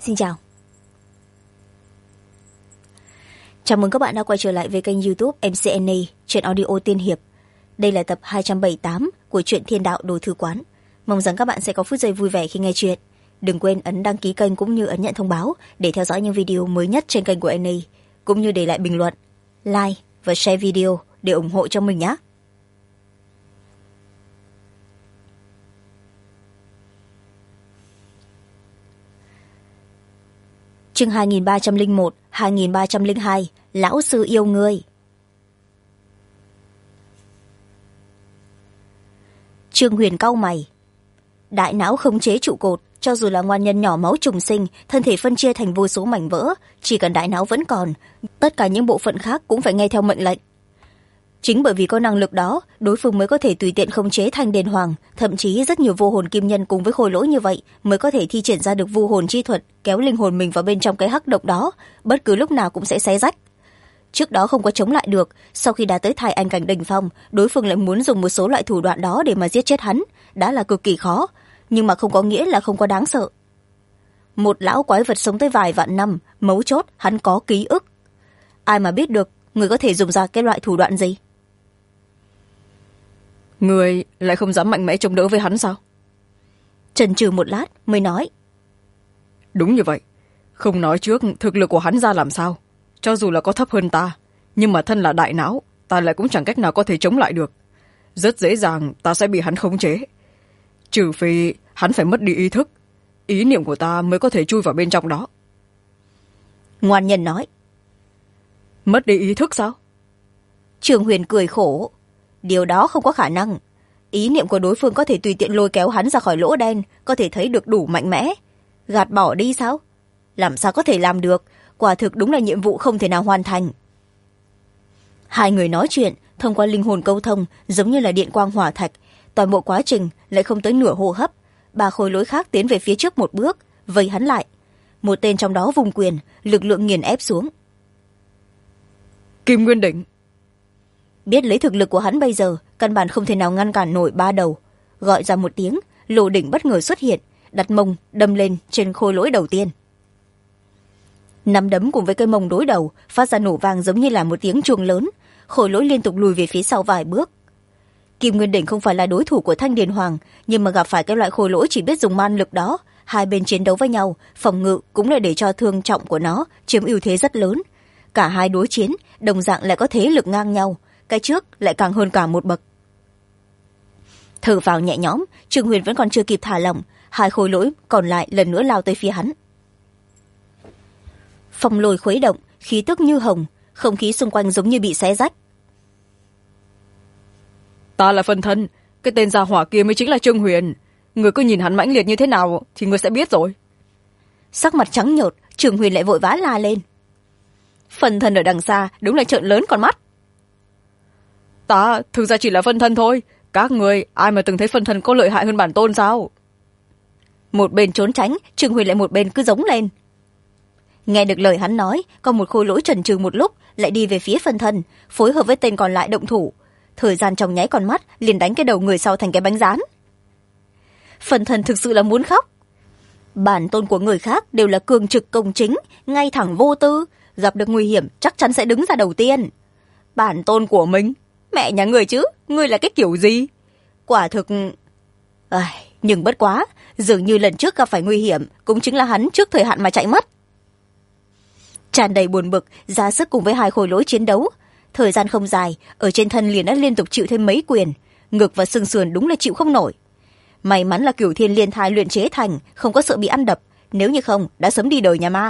Xin chào. Chào mừng các bạn đã quay trở lại với kênh YouTube MCNA, truyện audio tiên hiệp. Đây là tập 278 của truyện Thiên Đạo Đồ Thư Quán. Mong rằng các bạn sẽ có phút giây vui vẻ khi nghe chuyện. Đừng quên ấn đăng ký kênh cũng như ấn nhận thông báo để theo dõi những video mới nhất trên kênh của NA, cũng như để lại bình luận, like và share video để ủng hộ cho mình nhé. Chương 2301, 2302, Lão Sư Yêu Ngươi. Trương Huyền cau mày. Đại não khống chế trụ cột, cho dù là ngoan nhân nhỏ máu trùng sinh, thân thể phân chia thành vô số mảnh vỡ, chỉ cần đại não vẫn còn, tất cả những bộ phận khác cũng phải nghe theo mệnh lệnh. Chính bởi vì có năng lực đó, đối phương mới có thể tùy tiện khống chế Thanh Đền Hoàng, thậm chí rất nhiều vô hồn kim nhân cùng với khôi lỗi như vậy mới có thể thi triển ra được vu hồn chi thuật, kéo linh hồn mình vào bên trong cái hắc độc đó, bất cứ lúc nào cũng sẽ xé rách. Trước đó không có chống lại được, sau khi đã tới thai anh cảnh đỉnh phong, đối phương lại muốn dùng một số loại thủ đoạn đó để mà giết chết hắn, đã là cực kỳ khó, nhưng mà không có nghĩa là không có đáng sợ. Một lão quái vật sống tới vài vạn năm, mấu chốt hắn có ký ức. Ai mà biết được người có thể dùng ra cái loại thủ đoạn gì? Người lại không dám mạnh mẽ chống đỡ với hắn sao? Chần chừ một lát mới nói. Đúng như vậy, không nói trước thực lực của hắn ra làm sao, cho dù là có thấp hơn ta, nhưng mà thân là đại não, ta lại cũng chẳng cách nào có thể chống lại được. Rất dễ dàng ta sẽ bị hắn khống chế, trừ phi hắn phải mất đi ý thức, ý niệm của ta mới có thể chui vào bên trong đó. Ngoan nhân nói. Mất đi ý thức sao? Trường Huyền cười khổ. Điều đó không có khả năng. Ý niệm của đối phương có thể tùy tiện lôi kéo hắn ra khỏi lỗ đen, có thể thấy được đủ mạnh mẽ. Gạt bỏ đi sao? Làm sao có thể làm được? Quả thực đúng là nhiệm vụ không thể nào hoàn thành. Hai người nói chuyện thông qua linh hồn câu thông, giống như là điện quang hỏa thạch. Toàn bộ quá trình lại không tới nửa hô hấp. Ba khối lỗi khác tiến về phía trước một bước, vây hắn lại. Một tên trong đó vùng quyền, lực lượng nghiền ép xuống. Kim Nguyên Đỉnh. Biết lấy thực lực của hắn bây giờ, căn bản không thể nào ngăn cản nổi ba đầu. Gọi ra một tiếng, Lô Đỉnh bất ngờ xuất hiện, đặt mông đâm lên trên khối lỗi đầu tiên. Nắm đấm cùng với cây mông đối đầu phát ra nổ vang giống như là một tiếng chuông lớn, khối lỗi liên tục lùi về phía sau vài bước. Kim Nguyên Đỉnh không phải là đối thủ của Thanh Điền Hoàng, nhưng mà gặp phải cái loại khối lỗi chỉ biết dùng man lực đó, hai bên chiến đấu với nhau, phòng ngự cũng là để cho thương trọng của nó chiếm ưu thế rất lớn. Cả hai đối chiến đồng dạng lại có thế lực ngang nhau, cái trước lại càng hơn cả một bậc. Thở vào nhẹ nhõm, Trương Huyền vẫn còn chưa kịp thả lỏng, hai khối lỗi còn lại lần nữa lao tới phía hắn. Phong lôi khuấy động, khí tức như hồng, không khí xung quanh giống như bị xé rách. Ta là Phân Thân, cái tên gia hỏa kia mới chính là Trương Huyền. Người cứ nhìn hắn mãnh liệt như thế nào thì người sẽ biết rồi. Sắc mặt trắng nhợt, Trương Huyền lại vội vã la lên. Phân Thân ở đằng xa đúng là trợn lớn con mắt. Ta thực ra chỉ là Phân Thân thôi, các người ai mà từng thấy Phân Thân có lợi hại hơn bản tôn sao? Một bên trốn tránh, Trương Huyền lại một bên cứ giống lên. Nghe được lời hắn nói, có một khối lỗi chần chừ một lúc lại đi về phía Phân Thân, phối hợp với tên còn lại động thủ. Thời gian trong nháy con mắt liền đánh cái đầu người sau thành cái bánh rán. Phân Thân thực sự là muốn khóc. Bản tôn của người khác đều là cường trực công chính, ngay thẳng vô tư, gặp được nguy hiểm chắc chắn sẽ đứng ra đầu tiên. Bản tôn của mình, mẹ nhà người chứ, ngươi là cái kiểu gì? Quả thực... nhưng bất quá, dường như lần trước gặp phải nguy hiểm cũng chính là hắn trước thời hạn mà chạy mất. Tràn đầy buồn bực, ra sức cùng với hai khối lỗi chiến đấu. Thời gian không dài, ở trên thân liền đã liên tục chịu thêm mấy quyền, ngực và xương sườn đúng là chịu không nổi. May mắn là Cửu Thiên Liên Thai luyện chế thành, không có sợ bị ăn đập, nếu như không đã sớm đi đời nhà ma.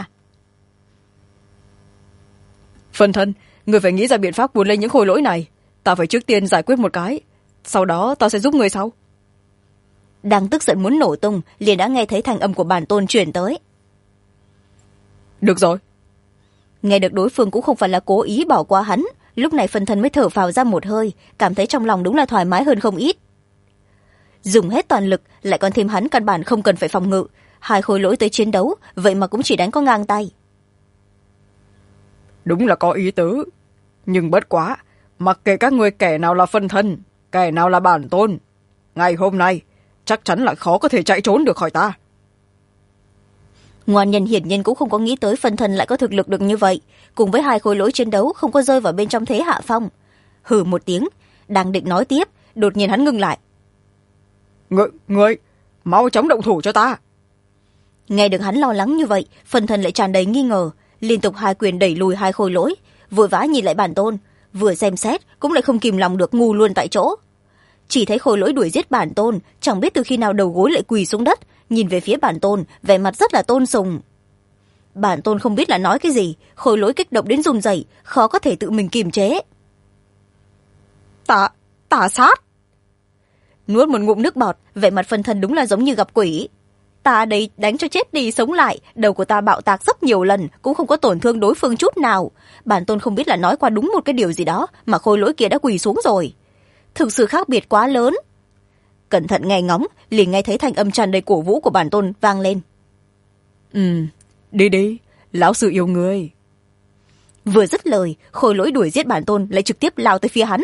Phân Thân, người phải nghĩ ra biện pháp cuốn lấy những khối lỗi này. Ta phải trước tiên giải quyết một cái, sau đó ta sẽ giúp người sau. Đang tức giận muốn nổ tung, liền đã nghe thấy thanh âm của bản tôn truyền tới. Được rồi. Nghe được đối phương cũng không phải là cố ý bỏ qua hắn, lúc này Phân Thân mới thở phào ra một hơi, cảm thấy trong lòng đúng là thoải mái hơn không ít. Dùng hết toàn lực, lại còn thêm hắn căn bản không cần phải phòng ngự, hai khối lỗi tới chiến đấu, vậy mà cũng chỉ đánh có ngang tay. Đúng là có ý tứ, nhưng bất quá, mặc kệ các người kẻ nào là Phân Thân, kẻ nào là bản tôn, ngày hôm nay chắc chắn là khó có thể chạy trốn được khỏi ta. Ngoan nhân hiển nhiên cũng không có nghĩ tới phân thân lại có thực lực được như vậy, cùng với hai khối lỗi chiến đấu không có rơi vào bên trong thế hạ phong. Hừ một tiếng, đang định nói tiếp, đột nhiên hắn ngưng lại. Người mau chóng động thủ cho ta. Nghe được hắn lo lắng như vậy, phân thân lại tràn đầy nghi ngờ, liên tục hai quyền đẩy lùi hai khối lỗi, vội vã nhìn lại bản tôn, vừa xem xét cũng lại không kìm lòng được ngu luôn tại chỗ. Chỉ thấy khối lỗi đuổi giết bản tôn, chẳng biết từ khi nào đầu gối lại quỳ xuống đất, nhìn về phía bản tôn, vẻ mặt rất là tôn sùng. Bản tôn không biết là nói cái gì, khối lỗi kích động đến run rẩy, khó có thể tự mình kiềm chế. Ta sát. Nuốt một ngụm nước bọt, vẻ mặt phân thân đúng là giống như gặp quỷ. Ta đây đánh cho chết đi sống lại, đầu của ta bạo tạc rất nhiều lần, cũng không có tổn thương đối phương chút nào. Bản tôn không biết là nói qua đúng một cái điều gì đó, mà khối lỗi kia đã quỳ xuống rồi. Thực sự khác biệt quá lớn. Cẩn thận nghe ngóng, liền nghe thấy thanh âm tràn đầy cổ vũ của bản tôn vang lên. Đi, lão sư yêu ngươi. Vừa dứt lời, khối lỗi đuổi giết bản tôn lại trực tiếp lao tới phía hắn.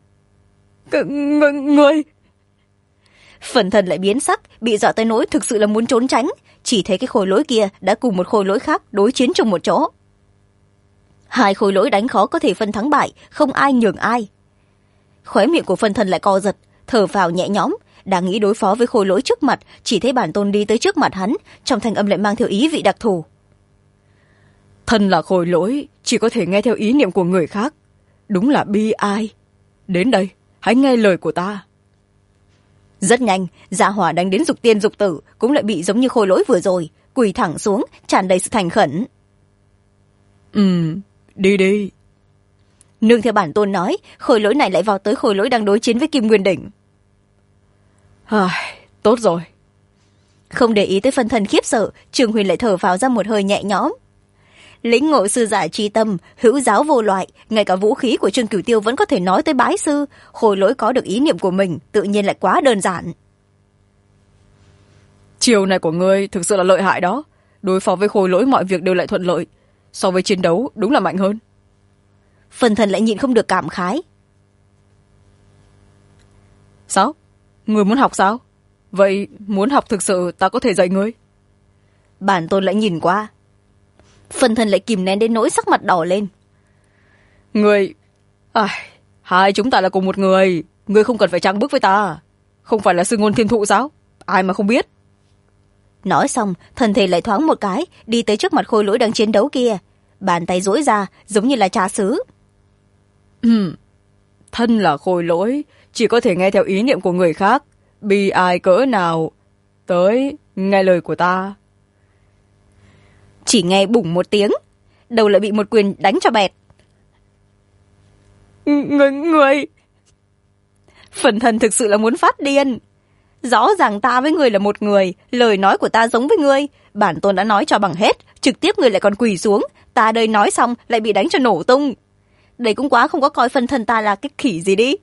Ngươi. Phần thân lại biến sắc, bị dọa tới nỗi thực sự là muốn trốn tránh, chỉ thấy cái khối lỗi kia đã cùng một khối lỗi khác đối chiến chung một chỗ. Hai khối lỗi đánh khó có thể phân thắng bại, không ai nhường ai. Khóe miệng của phân thân lại co giật, thở vào nhẹ nhõm, đang nghĩ đối phó với khối lỗi trước mặt, chỉ thấy bản tôn đi tới trước mặt hắn, trong thanh âm lại mang theo ý vị đặc thù. Thân là khối lỗi, chỉ có thể nghe theo ý niệm của người khác, đúng là bi ai. Đến đây, hãy nghe lời của ta. Rất nhanh, dạ hỏa đánh đến dục tiên dục tử, cũng lại bị giống như khối lỗi vừa rồi, quỳ thẳng xuống, tràn đầy sự thành khẩn. Đi. Nương theo bản tôn nói, khối lỗi này lại vào tới khối lỗi đang đối chiến với Kim Nguyên Đỉnh. Tốt rồi. Không để ý tới phân thân khiếp sợ, Trường Huyền lại thở vào ra một hơi nhẹ nhõm. Lĩnh ngộ sư giả chi tâm, hữu giáo vô loại, ngay cả vũ khí của Trương Cửu Tiêu vẫn có thể nói tới bái sư, khối lỗi có được ý niệm của mình, tự nhiên lại quá đơn giản. Chiều này của ngươi thực sự là lợi hại đó, đối phó với khối lỗi mọi việc đều lại thuận lợi, so với chiến đấu đúng là mạnh hơn. Phân thân lại nhịn không được cảm khái. Sao? Ngươi muốn học sao? Vậy muốn học thực sự ta có thể dạy ngươi. Bản tôn lại nhìn qua. Phân thân lại kìm nén đến nỗi sắc mặt đỏ lên. Ngươi... hai chúng ta là cùng một người, ngươi không cần phải trang bức với ta. Không phải là sư ngôn thiên thụ sao? Ai mà không biết. Nói xong, thân thể lại thoáng một cái, đi tới trước mặt khối lỗi đang chiến đấu kia. Bàn tay duỗi ra, giống như là trà sứ. Thân là khối lỗi, chỉ có thể nghe theo ý niệm của người khác. Bi ai cỡ nào. Tới, nghe lời của ta. Chỉ nghe bủng một tiếng, đầu lại bị một quyền đánh cho bẹt. Người... Phần thân thực sự là muốn phát điên. Rõ ràng ta với người là một người, lời nói của ta giống với ngươi, bản tôn đã nói cho bằng hết, trực tiếp người lại còn quỳ xuống, ta đây nói xong lại bị đánh cho nổ tung. Đây cũng quá không có coi phân thân ta là cái khỉ gì đi.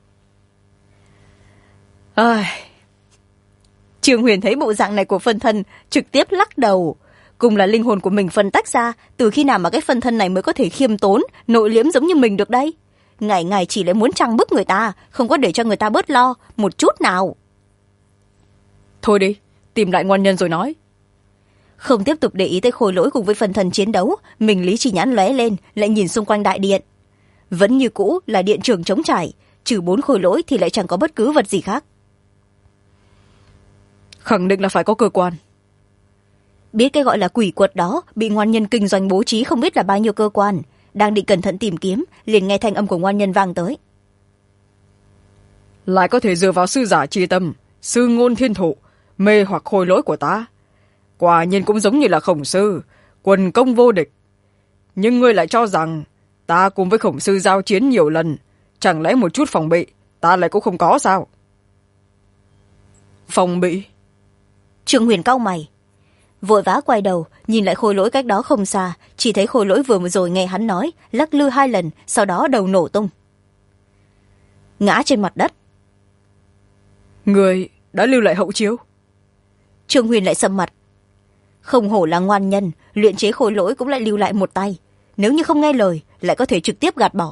Trường Huyền thấy bộ dạng này của phân thân, trực tiếp lắc đầu. Cùng là linh hồn của mình phân tách ra, từ khi nào mà cái phân thân này mới có thể khiêm tốn, nội liễm giống như mình được đây? Ngày ngày chỉ lấy muốn trăng bức người ta, không có để cho người ta bớt lo, một chút nào. Thôi đi, tìm lại ngoan nhân rồi nói. Không tiếp tục để ý tới khối lỗi cùng với phân thân chiến đấu, mình lý trí nhãn lóe lên, lại nhìn xung quanh đại điện. Vẫn như cũ là điện trường trống trải, trừ 4 khối lỗi thì lại chẳng có bất cứ vật gì khác. Khẳng định là phải có cơ quan. Biết cái gọi là quỷ quật đó bị ngoan nhân kinh doanh bố trí không biết là bao nhiêu cơ quan, đang định cẩn thận tìm kiếm, liền nghe thanh âm của ngoan nhân vang tới. Lại có thể dựa vào sư giả chi tâm, sư ngôn thiên thụ, mê hoặc khối lỗi của ta. Quả nhiên cũng giống như là Khổng sư, quần công vô địch. Nhưng ngươi lại cho rằng ta cùng với Khổng sư giao chiến nhiều lần, chẳng lẽ một chút phòng bị ta lại cũng không có sao? Phòng bị? Trương Huyền cau mày, vội vã quay đầu nhìn lại khối lỗi cách đó không xa, chỉ thấy khối lỗi vừa rồi nghe hắn nói lắc lư 2 lần, sau đó đầu nổ tung, ngã trên mặt đất. Người đã lưu lại hậu chiếu? Trương Huyền lại sầm mặt. Không hổ là ngoan nhân, luyện chế khối lỗi cũng lại lưu lại một tay, nếu như không nghe lời lại có thể trực tiếp gạt bỏ.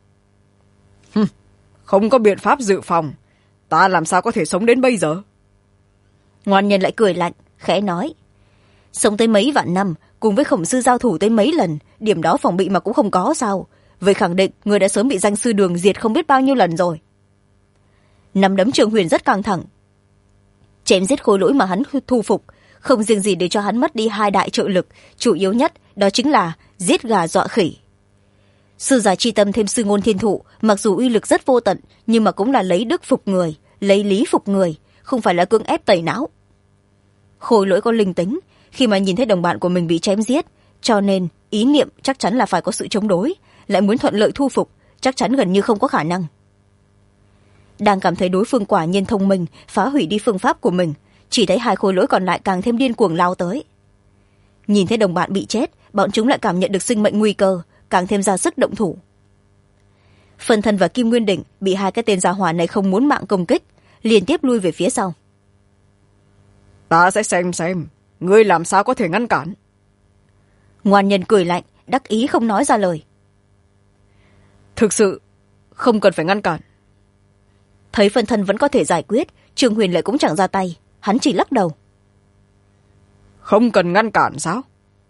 Không có biện pháp dự phòng, ta làm sao có thể sống đến bây giờ? Ngoan nhân lại cười lạnh, khẽ nói. sống tới mấy vạn năm, cùng với khổng sư giao thủ tới mấy lần, điểm đó phòng bị mà cũng không có sao. Vậy khẳng định người đã sớm bị danh sư Đường diệt không biết bao nhiêu lần rồi. Nắm đấm Trường Huyền rất căng thẳng. Chém giết khối lỗi mà hắn thu phục, không riêng gì để cho hắn mất đi hai đại trợ lực, chủ yếu nhất đó chính là giết gà dọa khỉ. Sư giả chi tâm thêm sư ngôn thiên thụ, mặc dù uy lực rất vô tận, nhưng mà cũng là lấy đức phục người, lấy lý phục người, không phải là cưỡng ép tẩy não. Khối lỗi có linh tính, khi mà nhìn thấy đồng bạn của mình bị chém giết, cho nên ý niệm chắc chắn là phải có sự chống đối, lại muốn thuận lợi thu phục, chắc chắn gần như không có khả năng. Đang cảm thấy đối phương quả nhiên thông minh, phá hủy đi phương pháp của mình, chỉ thấy hai khối lỗi còn lại càng thêm điên cuồng lao tới. Nhìn thấy đồng bạn bị chết, bọn chúng lại cảm nhận được sinh mệnh nguy cơ, càng thêm ra sức động thủ. Phân Thân và Kim Nguyên Đỉnh bị hai cái tên gia hỏa này không muốn mạng công kích, liên tiếp lui về phía sau. Ta sẽ xem ngươi làm sao có thể ngăn cản. Ngoan nhân cười lạnh, đắc ý không nói ra lời. Thực sự không cần phải ngăn cản. Thấy Phân Thân vẫn có thể giải quyết, Trường Huyền lại cũng chẳng ra tay, hắn chỉ lắc đầu. Không cần ngăn cản sao?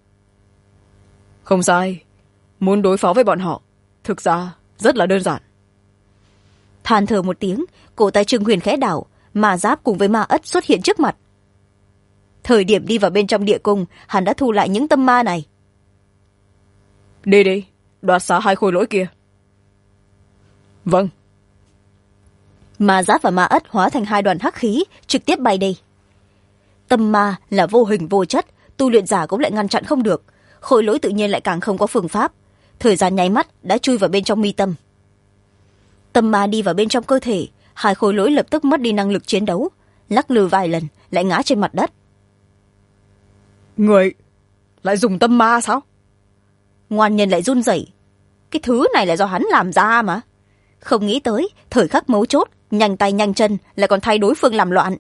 Không sai, muốn đối phó với bọn họ thực ra rất là đơn giản. Than thở một tiếng, cổ tay Trường Huyền khẽ đảo, ma giáp cùng với ma ất xuất hiện trước mặt. Thời điểm đi vào bên trong địa cung, hắn đã thu lại những tâm ma này. Đi, đoạt xá hai khối lỗi kia. Vâng. Ma giáp và ma ất hóa thành hai đoàn hắc khí, trực tiếp bay đi. Tâm ma là vô hình vô chất, tu luyện giả cũng lại ngăn chặn không được, khối lỗi tự nhiên lại càng không có phương pháp, thời gian nháy mắt đã chui vào bên trong mi tâm. Tâm ma đi vào bên trong cơ thể, hai khối lỗi lập tức mất đi năng lực chiến đấu, lắc lư vài lần lại ngã trên mặt đất. Người lại dùng tâm ma sao? Ngoan nhân lại run rẩy. Cái thứ này là do hắn làm ra mà. Không nghĩ tới thời khắc mấu chốt, nhanh tay nhanh chân lại còn thay đối phương làm loạn.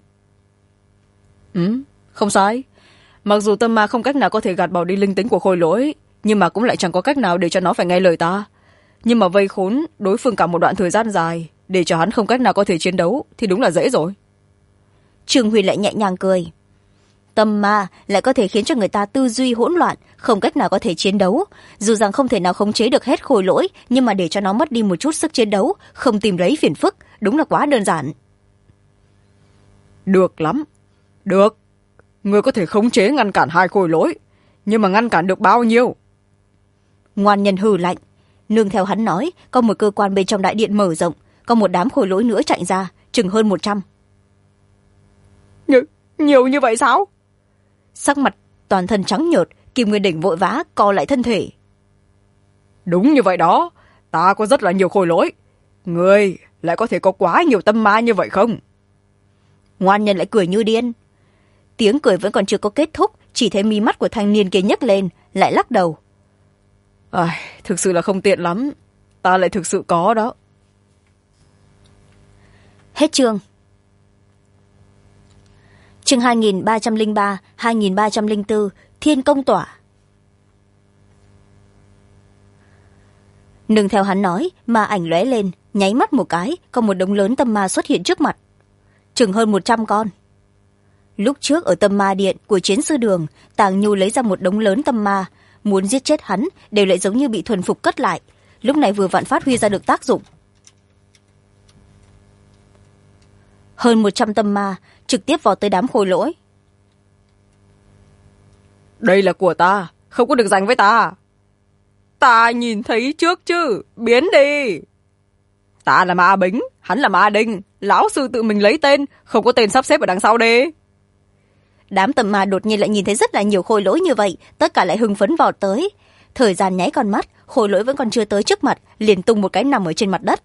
Không sai, mặc dù tâm ma không cách nào có thể gạt bỏ đi linh tính của khối lỗi, nhưng mà cũng lại chẳng có cách nào để cho nó phải nghe lời ta. Nhưng mà vây khốn đối phương cả một đoạn thời gian dài, để cho hắn không cách nào có thể chiến đấu thì đúng là dễ rồi. Trường Huyền lại nhẹ nhàng cười. Tâm ma lại có thể khiến cho người ta tư duy hỗn loạn, không cách nào có thể chiến đấu. Dù rằng không thể nào khống chế được hết khối lỗi, nhưng mà để cho nó mất đi một chút sức chiến đấu, không tìm lấy phiền phức, đúng là quá đơn giản. Được lắm, được. Người có thể khống chế ngăn cản hai khối lỗi, nhưng mà ngăn cản được bao nhiêu? Ngoan nhân hừ lạnh. Nương theo hắn nói, có một cơ quan bên trong đại điện mở rộng, có một đám khối lỗi nữa chạy ra, chừng hơn 100. Nhiều như vậy sao? Sắc mặt toàn thân trắng nhợt, Kim Nguyên Đỉnh vội vã co lại thân thể. Đúng như vậy đó, ta có rất là nhiều khối lỗi. Người lại có thể có quá nhiều tâm ma như vậy không? Ngoan nhân lại cười như điên. Tiếng cười vẫn còn chưa có kết thúc, chỉ thấy mí mắt của thanh niên kia nhấc lên, lại lắc đầu. Thực sự là không tiện lắm, ta lại thực sự có đó. Hết chương. Chương 2303, 2304, Thiên Công Tỏa. Nương theo hắn nói, ma ảnh lóe lên, nháy mắt một cái, có một đống lớn tâm ma xuất hiện trước mặt. Chừng hơn 100 con. Lúc trước ở tâm ma điện của Chiến sư Đường, Tàng Nhu lấy ra một đống lớn tâm ma, muốn giết chết hắn, đều lại giống như bị thuần phục cất lại. Lúc này vừa vặn phát huy ra được tác dụng. Hơn 100 tâm ma trực tiếp vào tới đám khối lỗi. Đây là của ta, không có được giành với ta. Ta nhìn thấy trước chứ, biến đi. Ta là Ma Bính, hắn là Ma Đinh, lão sư tự mình lấy tên, không có tên sắp xếp ở đằng sau đi. Đám tâm ma đột nhiên lại nhìn thấy rất là nhiều khối lỗi như vậy, tất cả lại hưng phấn vọt tới. Thời gian nháy con mắt, khối lỗi vẫn còn chưa tới trước mặt, liền tung một cái nằm ở trên mặt đất.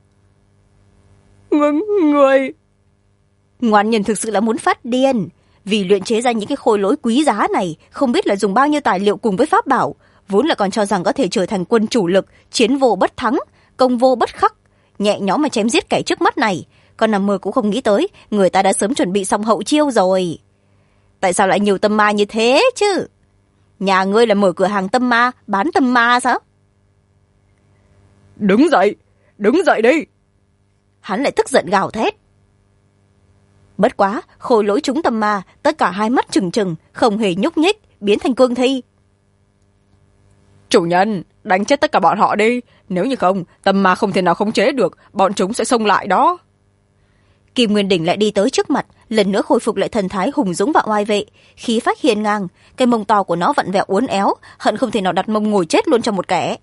Người... Ngoan nhân thực sự là muốn phát điên. Vì luyện chế ra những cái khối lỗi quý giá này, không biết là dùng bao nhiêu tài liệu cùng với pháp bảo, vốn là còn cho rằng có thể trở thành quân chủ lực, chiến vô bất thắng, công vô bất khắc, nhẹ nhõm mà chém giết kẻ trước mắt này. Con nằm mơ cũng không nghĩ tới, người ta đã sớm chuẩn bị xong hậu chiêu rồi. Tại sao lại nhiều tâm ma như thế chứ? Nhà ngươi là mở cửa hàng tâm ma, bán tâm ma sao? Đứng dậy đi. Hắn lại tức giận gào thét. Bất quá, khối lỗi chúng tâm ma, tất cả hai mắt trừng trừng, không hề nhúc nhích, biến thành cương thi. Chủ nhân, đánh chết tất cả bọn họ đi, nếu như không tâm ma không thể nào khống chế được, bọn chúng sẽ xông lại đó. Kim Nguyên Đỉnh lại đi tới trước mặt, lần nữa khôi phục lại thần thái hùng dũng và oai vệ, khí phách hiên ngang, cái mông to của nó vặn vẹo uốn éo, hận không thể nào đặt mông ngồi chết luôn cho một kẻ.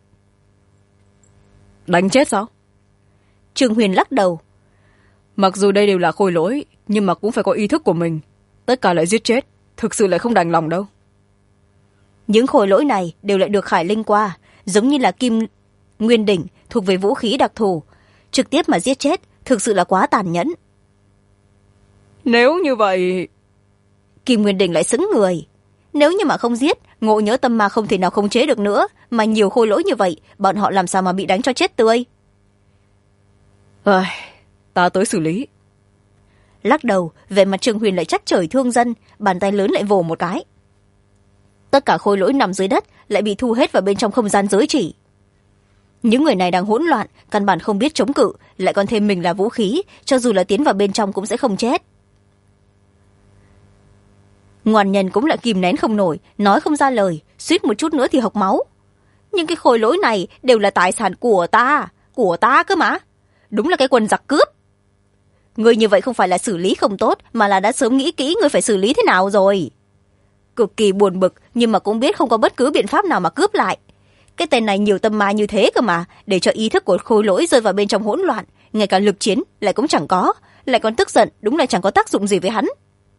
Đánh chết sao? Trương Huyền lắc đầu. Mặc dù đây đều là khôi lỗi, nhưng mà cũng phải có ý thức của mình, tất cả lại giết chết, thực sự lại không đành lòng đâu. Những khôi lỗi này đều lại được Khải Linh qua, giống như là Kim Nguyên Đỉnh thuộc về vũ khí đặc thù, trực tiếp mà giết chết thực sự là quá tàn nhẫn. Nếu như vậy... Kim Nguyên Đỉnh lại sững người. Nếu như mà không giết, ngộ nhỡ tâm ma không thể nào khống chế được nữa, mà nhiều khôi lỗi như vậy, bọn họ làm sao mà bị đánh cho chết tươi. Ta tới xử lý. Lắc đầu, về mặt Trương Huyền lại trách trời thương dân, bàn tay lớn lại vồ một cái. Tất cả khôi lỗi nằm dưới đất lại bị thu hết vào bên trong không gian giới chỉ. Những người này đang hỗn loạn, căn bản không biết chống cự, lại còn thêm mình là vũ khí, cho dù là tiến vào bên trong cũng sẽ không chết. Ngoan nhân cũng lại kìm nén không nổi, nói không ra lời, suýt một chút nữa thì hộc máu. Nhưng cái khôi lỗi này đều là tài sản của ta cơ mà. Đúng là cái quần giặc cướp. Người như vậy không phải là xử lý không tốt, mà là đã sớm nghĩ kỹ người phải xử lý thế nào rồi. Cực kỳ buồn bực, nhưng mà cũng biết không có bất cứ biện pháp nào mà cướp lại. Cái tên này nhiều tâm ma như thế cơ mà, để cho ý thức của khôi lỗi rơi vào bên trong hỗn loạn, ngay cả lực chiến lại cũng chẳng có, lại còn tức giận, đúng là chẳng có tác dụng gì với hắn.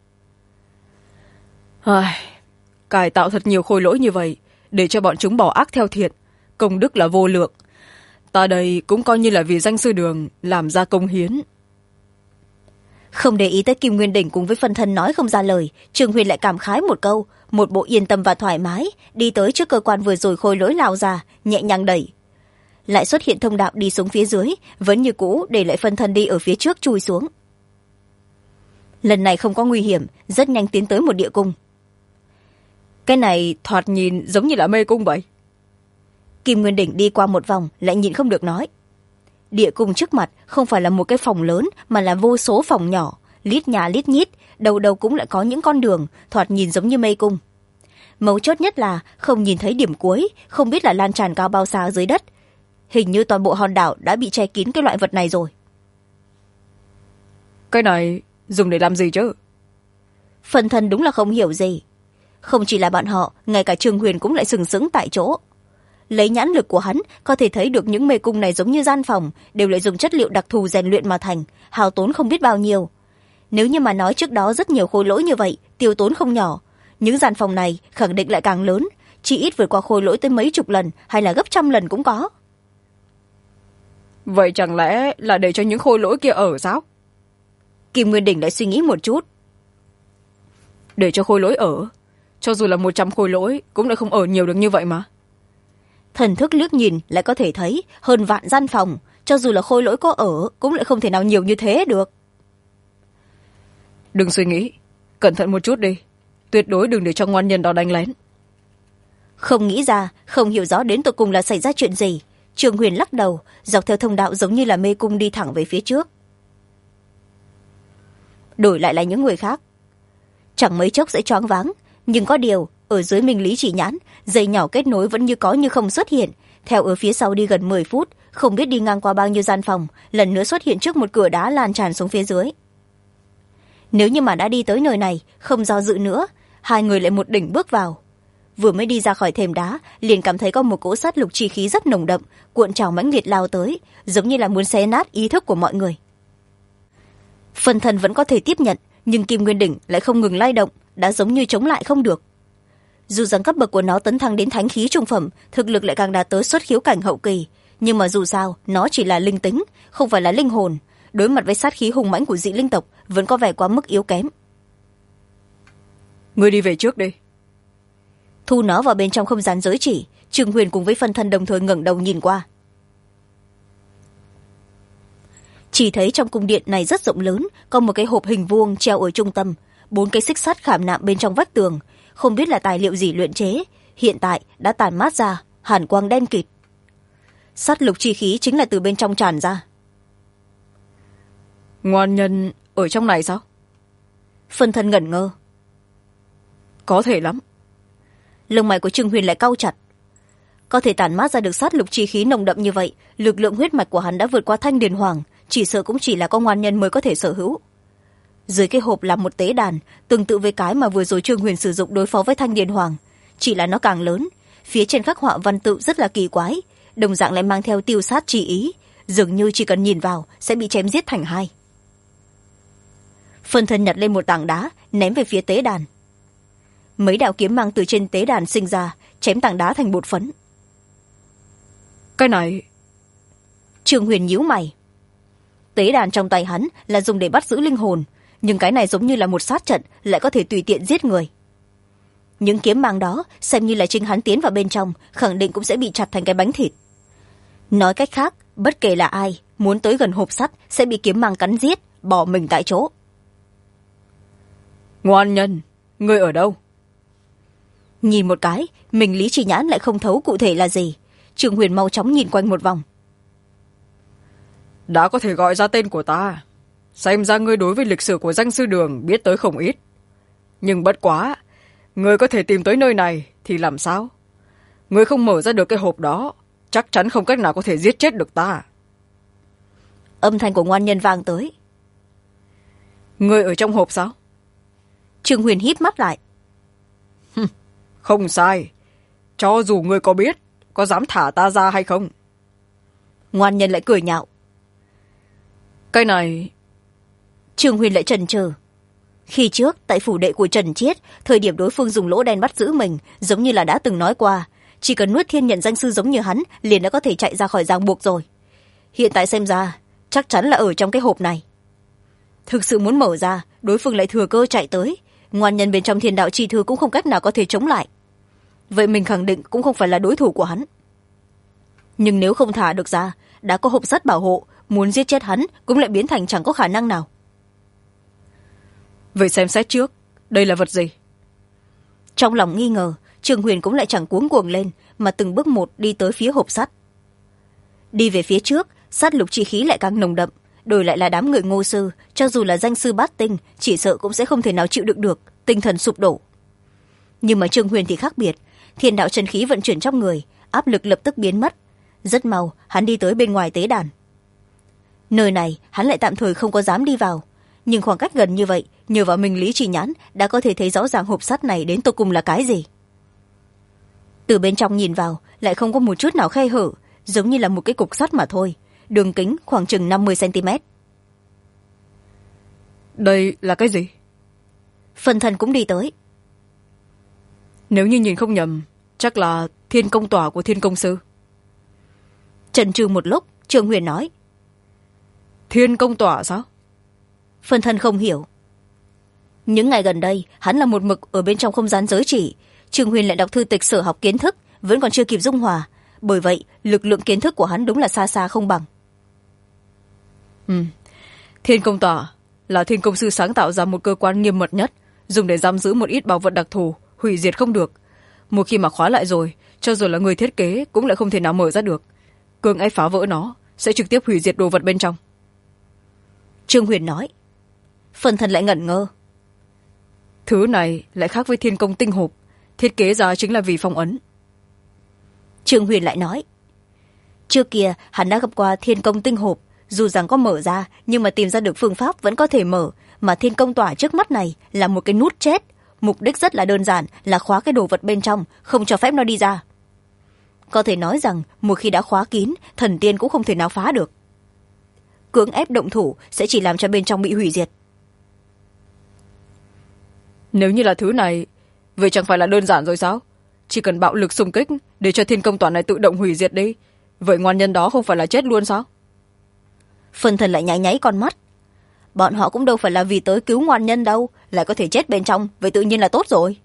Cải tạo thật nhiều khôi lỗi như vậy, để cho bọn chúng bỏ ác theo thiện, công đức là vô lượng. Ta đây cũng coi như là vì danh sư đường làm ra công hiến. Không để ý tới Kim Nguyên Đỉnh cùng với phân thân nói không ra lời, Trương Huyền lại cảm khái một câu, một bộ yên tâm và thoải mái, đi tới trước cơ quan vừa rồi khôi lỗi lao ra, nhẹ nhàng đẩy. Lại xuất hiện thông đạo đi xuống phía dưới, vẫn như cũ để lại phân thân đi ở phía trước chui xuống. Lần này không có nguy hiểm, rất nhanh tiến tới một địa cung. Cái này thoạt nhìn giống như là mê cung vậy. Kim Nguyên Đỉnh đi qua một vòng, lại nhịn không được nói. Địa cung trước mặt không phải là một cái phòng lớn, mà là vô số phòng nhỏ, lít nhà lít nhít, đầu đầu cũng lại có những con đường, thoạt nhìn giống như mê cung. Mấu chốt nhất là không nhìn thấy điểm cuối, không biết là lan tràn cao bao xa dưới đất. Hình như toàn bộ hòn đảo đã bị che kín cái loại vật này rồi. Cái này dùng để làm gì chứ? Phần thân đúng là không hiểu gì. Không chỉ là bọn họ, ngay cả Trương Huyền cũng lại sừng sững tại chỗ. Lấy nhãn lực của hắn, có thể thấy được những mê cung này giống như gian phòng, đều lại dùng chất liệu đặc thù rèn luyện mà thành, hao tốn không biết bao nhiêu. Nếu như mà nói trước đó rất nhiều khối lỗi như vậy, tiêu tốn không nhỏ, những gian phòng này khẳng định lại càng lớn, chỉ ít vượt qua khối lỗi tới mấy chục lần hay là gấp trăm lần cũng có. Vậy chẳng lẽ là để cho những khối lỗi kia ở sao? Kim Nguyên Đỉnh lại suy nghĩ một chút. Để cho khối lỗi ở, cho dù là 100 khối lỗi cũng lại không ở nhiều được như vậy mà. Thần thức liếc nhìn lại có thể thấy hơn vạn gian phòng, cho dù là khôi lỗi có ở cũng lại không thể nào nhiều như thế được. Đừng suy nghĩ, cẩn thận một chút đi, tuyệt đối đừng để cho ngoan nhân đó đánh lén. Không nghĩ ra, không hiểu rõ đến tột cùng là xảy ra chuyện gì, Trương Huyền lắc đầu, dọc theo thông đạo giống như là mê cung đi thẳng về phía trước. Đổi lại là những người khác, chẳng mấy chốc sẽ choáng váng, nhưng có điều ở dưới minh lý chỉ nhãn, dây nhỏ kết nối vẫn như có như không xuất hiện, theo ở phía sau đi gần 10 phút, không biết đi ngang qua bao nhiêu gian phòng, lần nữa xuất hiện trước một cửa đá lan tràn xuống phía dưới. Nếu như mà đã đi tới nơi này, không do dự nữa, hai người lại một đỉnh bước vào. Vừa mới đi ra khỏi thềm đá, liền cảm thấy có một cỗ sát lục chi khí rất nồng đậm, cuộn trào mãnh liệt lao tới, giống như là muốn xé nát ý thức của mọi người. Phần thân vẫn có thể tiếp nhận, nhưng Kim Nguyên Đỉnh lại không ngừng lay động, đã giống như chống lại không được. Dù rằng cấp bậc của nó tấn thăng đến thánh khí trung phẩm, thực lực lại càng đạt tới xuất khiếu cảnh hậu kỳ, nhưng mà dù sao nó chỉ là linh tính, không phải là linh hồn, đối mặt với sát khí hùng mãnh của dị linh tộc vẫn có vẻ quá mức yếu kém. Ngươi đi về trước đi. Thu nó vào bên trong không gian giới chỉ, Trương Huyền cùng với phân thân đồng thời ngẩng đầu nhìn qua. Chỉ thấy trong cung điện này rất rộng lớn, có một cái hộp hình vuông treo ở trung tâm, 4 cái xích sắt khảm nạm bên trong vách tường, không biết là tài liệu gì luyện chế, hiện tại đã tàn mát ra, hàn quang đen kịt. Sát lục chi khí chính là từ bên trong tràn ra. Ngoan nhân ở trong này sao? Phân thân ngẩn ngơ. Có thể lắm. lông mày của Trương Huyền lại cau chặt. Có thể tản mát ra được sát lục chi khí nồng đậm như vậy, lực lượng huyết mạch của hắn đã vượt qua Thanh Điền Hoàng, chỉ sợ cũng chỉ là có ngoan nhân mới có thể sở hữu. Dưới cái hộp là một tế đàn tương tự với cái mà vừa rồi Trương Huyền sử dụng đối phó với Thanh Điền Hoàng, chỉ là nó càng lớn, phía trên khắc họa văn tự rất là kỳ quái, đồng dạng lại mang theo tiêu sát chi ý, dường như chỉ cần nhìn vào sẽ bị chém giết thành hai. Phân thân nhặt lên một tảng đá ném về phía tế đàn. Mấy đạo kiếm mang từ trên tế đàn sinh ra, chém tảng đá thành bột phấn. Cái này... Trương Huyền nhíu mày. Tế đàn trong tay hắn là dùng để bắt giữ linh hồn, nhưng cái này giống như là một sát trận, lại có thể tùy tiện giết người. Những kiếm mang đó xem như là chính hắn tiến vào bên trong, khẳng định cũng sẽ bị chặt thành cái bánh thịt. Nói cách khác, bất kể là ai muốn tới gần hộp sắt sẽ bị kiếm mang cắn giết, bỏ mình tại chỗ. Ngoan nhân, ngươi ở đâu? Nhìn một cái, mình lý trí nhãn lại không thấu cụ thể là gì. Trương Huyền mau chóng nhìn quanh một vòng. Đã có thể gọi ra tên của ta, xem ra ngươi đối với lịch sử của danh sư đường biết tới không ít. Nhưng bất quá, ngươi có thể tìm tới nơi này thì làm sao? Ngươi không mở ra được cái hộp đó, chắc chắn không cách nào có thể giết chết được ta. Âm thanh của ngoan nhân vang tới. Ngươi ở trong hộp sao? Trương Huyền híp mắt lại. Không sai, cho dù ngươi có biết, có dám thả ta ra hay không? Ngoan nhân lại cười nhạo. Cái này... Trương Huyền lại chần chừ. Khi trước tại phủ đệ của Trần Chiết, thời điểm đối phương dùng lỗ đen bắt giữ mình, giống như là đã từng nói qua, chỉ cần nuốt thiên nhận danh sư giống như hắn liền đã có thể chạy ra khỏi ràng buộc rồi. Hiện tại xem ra chắc chắn là ở trong cái hộp này. Thực sự muốn mở ra, đối phương lại thừa cơ chạy tới, ngoan nhân bên trong Thiên Đạo Chi Thư cũng không cách nào có thể chống lại. Vậy mình khẳng định cũng không phải là đối thủ của hắn. Nhưng nếu không thả được ra, đã có hộp sắt bảo hộ, muốn giết chết hắn cũng lại biến thành chẳng có khả năng nào. Vậy xem xét trước, đây là vật gì? Trong lòng nghi ngờ, Trương Huyền cũng lại chẳng cuống cuồng lên, mà từng bước một đi tới phía hộp sắt. Đi về phía trước, sát lục chi khí lại càng nồng đậm, đổi lại là đám người Ngô sư, cho dù là danh sư bát tinh, chỉ sợ cũng sẽ không thể nào chịu đựng được, tinh thần sụp đổ. Nhưng mà Trương Huyền thì khác biệt, thiên đạo chân khí vận chuyển trong người, áp lực lập tức biến mất. Rất mau, hắn đi tới bên ngoài tế đàn. Nơi này hắn lại tạm thời không có dám đi vào, nhưng khoảng cách gần như vậy, nhờ vào mình lý trí nhãn đã có thể thấy rõ ràng hộp sắt này đến tột cùng là cái gì. Từ bên trong nhìn vào lại không có một chút nào khe hở, giống như là một cái cục sắt mà thôi, đường kính khoảng chừng 50 cm. Đây là cái gì? Phần thân cũng đi tới. Nếu như nhìn không nhầm, chắc là thiên công tỏa của Thiên Công Sư. Chần chừ một lúc, Trương Huyền nói. Thiên công tỏa sao? Phần thân không hiểu. Những ngày gần đây hắn là một mực ở bên trong không gian giới chỉ, Trương Huyền lại đọc thư tịch sở học kiến thức vẫn còn chưa kịp dung hòa, bởi vậy lực lượng kiến thức của hắn đúng là xa xa không bằng. Thiên công tỏa là Thiên Công Sư sáng tạo ra một cơ quan nghiêm mật nhất, dùng để giam giữ một ít bảo vật đặc thù, hủy diệt không được. Một khi mà khóa lại rồi, cho dù là người thiết kế cũng lại không thể nào mở ra được. Cường ép phá vỡ nó sẽ trực tiếp hủy diệt đồ vật bên trong. Trương Huyền nói. Phần thân lại ngẩn ngơ. Thứ này lại khác với Thiên Công tinh hộp, thiết kế ra chính là vì phong ấn. Trương Huyền lại nói. Trước kia hắn đã gặp qua Thiên Công tinh hộp, dù rằng có mở ra nhưng mà tìm ra được phương pháp vẫn có thể mở, mà Thiên Công tỏa trước mắt này là một cái nút chết, mục đích rất là đơn giản, là khóa cái đồ vật bên trong, không cho phép nó đi ra. Có thể nói rằng một khi đã khóa kín, thần tiên cũng không thể nào phá được. Cưỡng ép động thủ sẽ chỉ làm cho bên trong bị hủy diệt. Nếu như là thứ này, vậy chẳng phải là đơn giản rồi sao? Chỉ cần bạo lực xung kích để cho Thiên Công tỏa này tự động hủy diệt đi, vậy ngoan nhân đó không phải là chết luôn sao? Phần thần lại nháy nháy con mắt. Bọn họ cũng đâu phải là vì tới cứu ngoan nhân đâu, lại có thể chết bên trong, vậy tự nhiên là tốt rồi.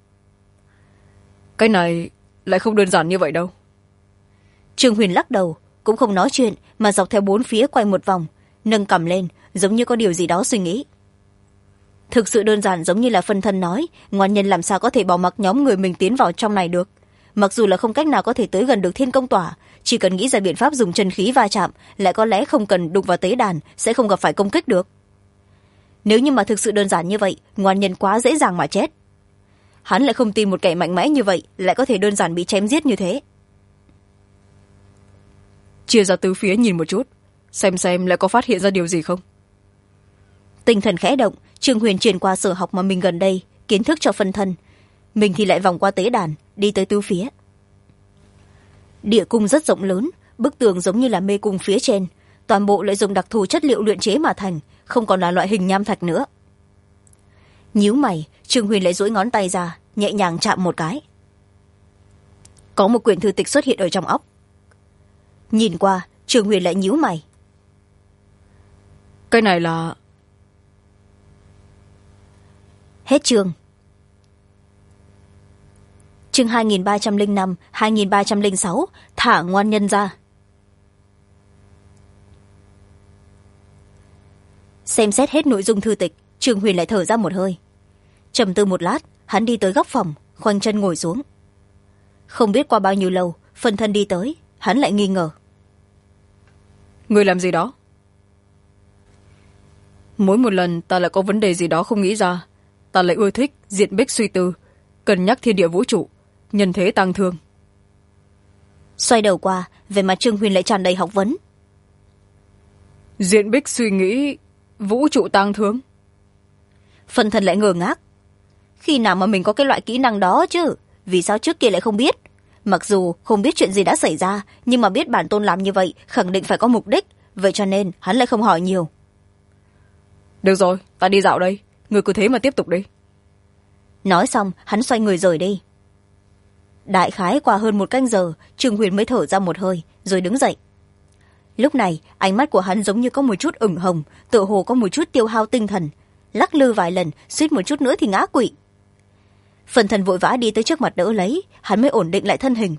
Cái này lại không đơn giản như vậy đâu. Trương Huyền lắc đầu, cũng không nói chuyện, mà dọc theo bốn phía quay một vòng, nâng cằm lên, giống như có điều gì đó suy nghĩ. Thực sự đơn giản giống như là phân thân nói, ngoan nhân làm sao có thể bỏ mặc nhóm người mình tiến vào trong này được. Mặc dù là không cách nào có thể tới gần được Thiên Công tỏa, chỉ cần nghĩ ra biện pháp dùng chân khí va chạm, lại có lẽ không cần đụng vào tế đàn, sẽ không gặp phải công kích được. Nếu như mà thực sự đơn giản như vậy, ngoan nhân quá dễ dàng mà chết. hắn lại không tin một kẻ mạnh mẽ như vậy lại có thể đơn giản bị chém giết như thế. Chia ra tứ phía nhìn một chút, xem lại có phát hiện ra điều gì không. Tinh thần khẽ động, Trương Huyền truyền qua sở học mà mình gần đây kiến thức cho phân thân, mình thì lại vòng qua tế đàn đi tới tứ phía. Địa cung rất rộng lớn, bức tường giống như là mê cung phía trên, toàn bộ lại dùng đặc thù chất liệu luyện chế mà thành, không còn là loại hình nham thạch nữa. Nhíu mày, Trương Huyền lại duỗi ngón tay ra nhẹ nhàng chạm một cái, có một quyển thư tịch xuất hiện ở trong óc. Nhìn qua, Trương Huyền lại nhíu mày. Cái này là... Hết chương. Chương 2305, 2306, thả ngoan nhân ra. Xem xét hết nội dung thư tịch, Trương Huyền lại thở ra một hơi. Trầm tư một lát, hắn đi tới góc phòng, khoanh chân ngồi xuống. Không biết qua bao nhiêu lâu, phân thân đi tới, hắn lại nghi ngờ. Người làm gì đó? Mỗi một lần ta lại có vấn đề gì đó không nghĩ ra, ta lại ưa thích diện bích suy tư, cân nhắc thiên địa vũ trụ, nhân thế tăng thương. Xoay đầu qua, về mặt Trương Huyền lại tràn đầy học vấn. Diện bích suy nghĩ vũ trụ tăng thương? Phân thân lại ngơ ngác. Khi nào mà mình có cái loại kỹ năng đó chứ? Vì sao trước kia lại không biết? Mặc dù không biết chuyện gì đã xảy ra, nhưng mà biết bản tôn làm như vậy khẳng định phải có mục đích, vậy cho nên hắn lại không hỏi nhiều. Được rồi, ta đi dạo đây, người cứ thế mà tiếp tục đi. Nói xong, hắn xoay người rời đi. Đại khái qua hơn một canh giờ, Trương Huyền mới thở ra một hơi rồi đứng dậy. Lúc này ánh mắt của hắn giống như có một chút ửng hồng, tựa hồ có một chút tiêu hao tinh thần, lắc lư vài lần suýt một chút nữa thì ngã quỵ. Phần thần vội vã đi tới trước mặt đỡ lấy, hắn mới ổn định lại thân hình.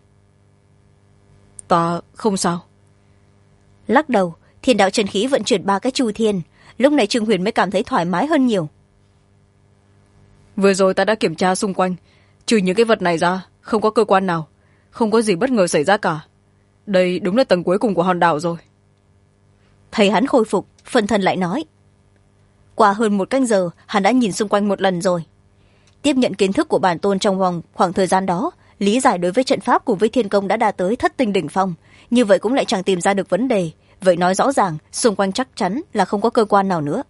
Ta không sao. Lắc đầu, thiên đạo chân khí vận chuyển 3 cái chu thiên, lúc này Trương Huyền mới cảm thấy thoải mái hơn nhiều. Vừa rồi ta đã kiểm tra xung quanh, trừ những cái vật này ra không có cơ quan nào, không có gì bất ngờ xảy ra cả. Đây đúng là tầng cuối cùng của hòn đảo rồi. Thấy hắn khôi phục, phần thần lại nói. Qua hơn một canh giờ, hắn đã nhìn xung quanh một lần rồi. Tiếp nhận kiến thức của bản tôn trong vòng khoảng thời gian đó, lý giải đối với trận pháp cùng với thiên công đã đạt tới thất tinh đỉnh phong, như vậy cũng lại chẳng tìm ra được vấn đề. Vậy nói rõ ràng xung quanh chắc chắn là không có cơ quan nào nữa.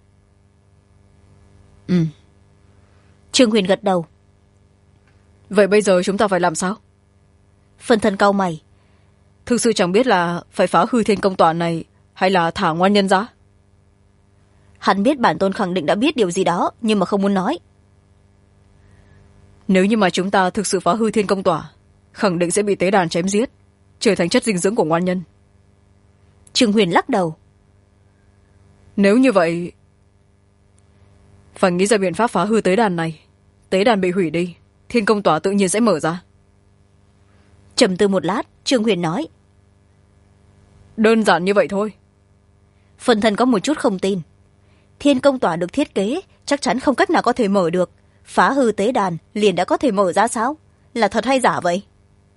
Trương Huyền gật đầu. Vậy bây giờ chúng ta phải làm sao? Phần thân cau mày. Thực sự chẳng biết là phải phá hư thiên công tòa này hay là thả ngoan nhân ra. Hắn biết bản tôn khẳng định đã biết điều gì đó, nhưng mà không muốn nói. Nếu như mà chúng ta thực sự phá hư thiên công tòa, khẳng định sẽ bị tế đàn chém giết, trở thành chất dinh dưỡng của ngoan nhân. Trương Huyền lắc đầu. Nếu như vậy, phải nghĩ ra biện pháp phá hư tế đàn này. Tế đàn bị hủy đi, thiên công tòa tự nhiên sẽ mở ra. Trầm tư một lát, Trương Huyền nói. Đơn giản như vậy thôi. Phần thân có một chút không tin. Thiên công tòa được thiết kế chắc chắn không cách nào có thể mở được, phá hư tế đàn liền đã có thể mở ra sao? Là thật hay giả vậy?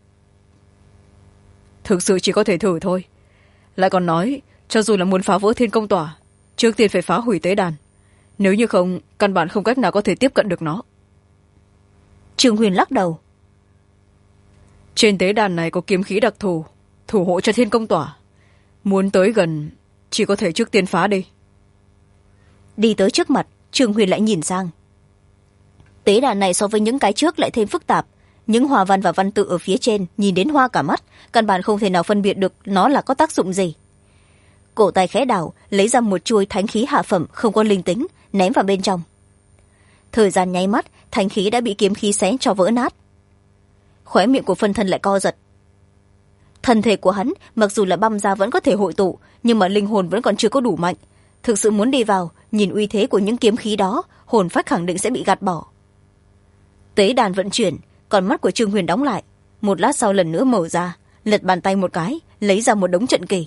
Thực sự chỉ có thể thử thôi. Lại còn nói, cho dù là muốn phá vỡ thiên công tòa, trước tiên phải phá hủy tế đàn. Nếu như không, căn bản không cách nào có thể tiếp cận được nó. Trương Huyền lắc đầu. Trên tế đàn này có kiếm khí đặc thù, thủ hộ cho thiên công tòa. Muốn tới gần, chỉ có thể trước tiên phá đi. Đi tới trước mặt, Trương Huyền lại nhìn sang. Tế đàn này so với những cái trước lại thêm phức tạp. Những hòa văn và văn tự ở phía trên nhìn đến hoa cả mắt, căn bản không thể nào phân biệt được nó là có tác dụng gì. Cổ tay khẽ đảo, lấy ra một chuôi thánh khí hạ phẩm không có linh tính, ném vào bên trong. Thời gian nháy mắt, thánh khí đã bị kiếm khí xé cho vỡ nát. Khóe miệng của phân thân lại co giật. Thân thể của hắn mặc dù là băm ra vẫn có thể hội tụ, nhưng mà linh hồn vẫn còn chưa có đủ mạnh. Thực sự muốn đi vào, nhìn uy thế của những kiếm khí đó, hồn phách khẳng định sẽ bị gạt bỏ. Tế đàn vận chuyển, còn mắt của Trương Huyền đóng lại. Một lát sau lần nữa mở ra, lật bàn tay một cái, lấy ra một đống trận kỳ.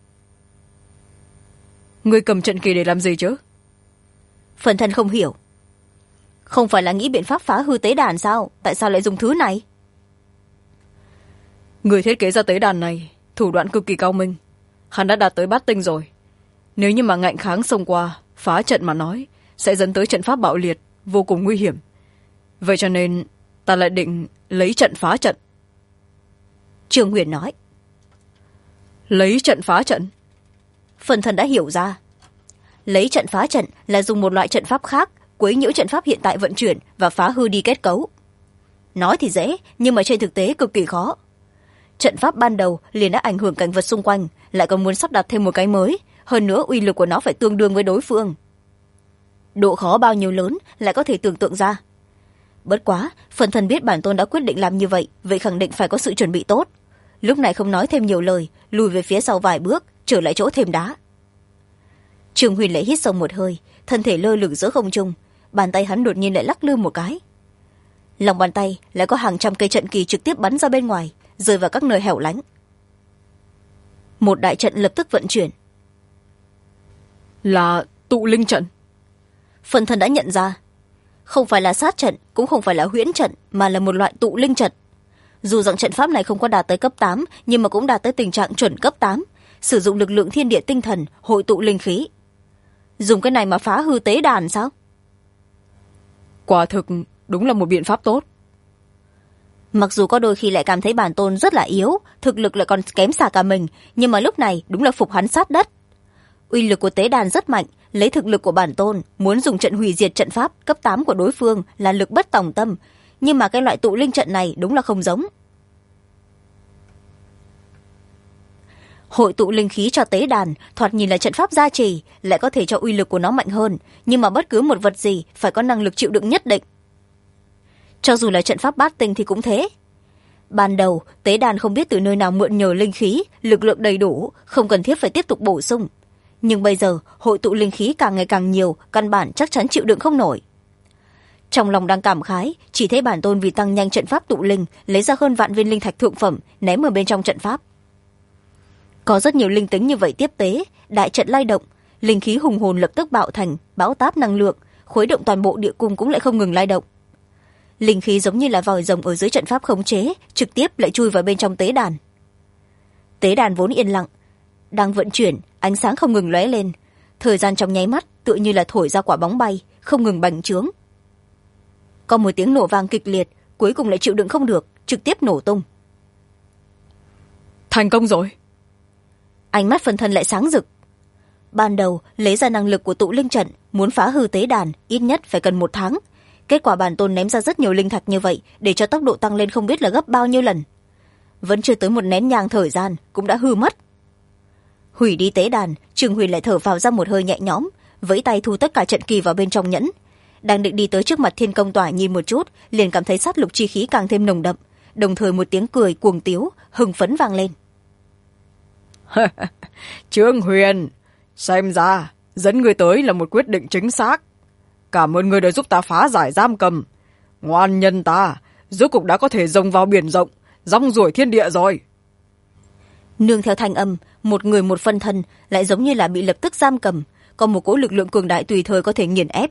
Ngươi cầm trận kỳ để làm gì chứ? Phần thân không hiểu. Không phải là nghĩ biện pháp phá hư tế đàn sao? Tại sao lại dùng thứ này? Người thiết kế ra tế đàn này thủ đoạn cực kỳ cao minh. Hắn đã đạt tới bát tinh rồi. Nếu như mà ngạnh kháng xông qua, phá trận mà nói, sẽ dẫn tới trận pháp bạo liệt, vô cùng nguy hiểm. Vậy cho nên ta lại định lấy trận phá trận. Trương Huyền nói. Lấy trận phá trận? Phần thần đã hiểu ra. Lấy trận phá trận là dùng một loại trận pháp khác quấy nhiễu trận pháp hiện tại vận chuyển và phá hư đi kết cấu. Nói thì dễ, nhưng mà trên thực tế cực kỳ khó. Trận pháp ban đầu liền đã ảnh hưởng cảnh vật xung quanh, lại còn muốn sắp đặt thêm một cái mới, hơn nữa uy lực của nó phải tương đương với đối phương. Độ khó bao nhiêu lớn lại có thể tưởng tượng ra. Bất quá, phần thần biết bản tôn đã quyết định làm như vậy, vậy khẳng định phải có sự chuẩn bị tốt. Lúc này không nói thêm nhiều lời, lùi về phía sau vài bước, trở lại chỗ thêm đá. Trương Huyền lại hít sâu một hơi, thân thể lơ lửng giữa không trung, bàn tay hắn đột nhiên lại lắc lư một cái. Lòng bàn tay lại có hàng trăm cây trận kỳ trực tiếp bắn ra bên ngoài, rơi vào các nơi hẻo lánh. Một đại trận lập tức vận chuyển. Là tụ linh trận. Phần thần đã nhận ra, không phải là sát trận, cũng không phải là huyễn trận, mà là một loại tụ linh trận. Dù rằng trận pháp này không có đạt tới cấp 8, nhưng mà cũng đạt tới tình trạng chuẩn cấp 8, sử dụng lực lượng thiên địa tinh thần hội tụ linh khí. Dùng cái này mà phá hư tế đàn sao? Quả thực đúng là một biện pháp tốt. Mặc dù có đôi khi lại cảm thấy bản tôn rất là yếu, thực lực lại còn kém xa cả mình, nhưng mà lúc này đúng là phục hắn sát đất. Uy lực của tế đàn rất mạnh, lấy thực lực của bản tôn muốn dùng trận hủy diệt trận pháp cấp 8 của đối phương là lực bất tòng tâm, nhưng mà cái loại tụ linh trận này đúng là không giống. Hội tụ linh khí cho tế đàn thoạt nhìn là trận pháp gia trì, lại có thể cho uy lực của nó mạnh hơn, nhưng mà bất cứ một vật gì phải có năng lực chịu đựng nhất định. Cho dù là trận pháp bát tinh thì cũng thế. Ban đầu tế đàn không biết từ nơi nào mượn nhờ linh khí, lực lượng đầy đủ, không cần thiết phải tiếp tục bổ sung. Nhưng bây giờ hội tụ linh khí càng ngày càng nhiều, căn bản chắc chắn chịu đựng không nổi. Trong lòng đang cảm khái, chỉ thấy bản tôn vì tăng nhanh trận pháp tụ linh, lấy ra hơn vạn viên linh thạch thượng phẩm ném ở bên trong trận pháp. Có rất nhiều linh tính như vậy tiếp tế, đại trận lay động, linh khí hùng hồn lập tức bạo thành bão táp năng lượng, khuấy động toàn bộ địa cung cũng lại không ngừng lay động. Linh khí giống như là vòi rồng ở dưới trận pháp khống chế, trực tiếp lại chui vào bên trong tế đàn. Tế đàn vốn yên lặng, đang vận chuyển, ánh sáng không ngừng lóe lên, thời gian trong nháy mắt tựa như là thổi ra quả bóng bay, không ngừng bành trướng. Có một tiếng nổ vang kịch liệt, cuối cùng lại chịu đựng không được, trực tiếp nổ tung. Thành công rồi. Ánh mắt phần thân lại sáng rực. Ban đầu lấy ra năng lực của tụ linh trận, muốn phá hư tế đàn ít nhất phải cần 1 tháng. Kết quả bản tôn ném ra rất nhiều linh thạch như vậy, để cho tốc độ tăng lên không biết là gấp bao nhiêu lần. Vẫn chưa tới 1 nén nhang thời gian cũng đã hư mất. Hủy đi tế đàn, Trương Huyền lại thở phào ra một hơi nhẹ nhõm, vẫy tay thu tất cả trận kỳ vào bên trong nhẫn. Đang định đi tới trước mặt Thiên Công Tỏa nhìn một chút, liền cảm thấy sát lục chi khí càng thêm nồng đậm, đồng thời một tiếng cười cuồng tiếu hưng phấn vang lên. Trương Huyền, xem ra dẫn người tới là một quyết định chính xác. Cảm ơn người đã giúp ta phá giải giam cầm. Ngoan nhân ta, rốt cục đã có thể rồng vào biển rộng, rong ruổi thiên địa rồi. Nương theo thanh âm, một người một phân thân lại giống như là bị lập tức giam cầm, có một cỗ lực lượng cường đại tùy thời có thể nghiền ép.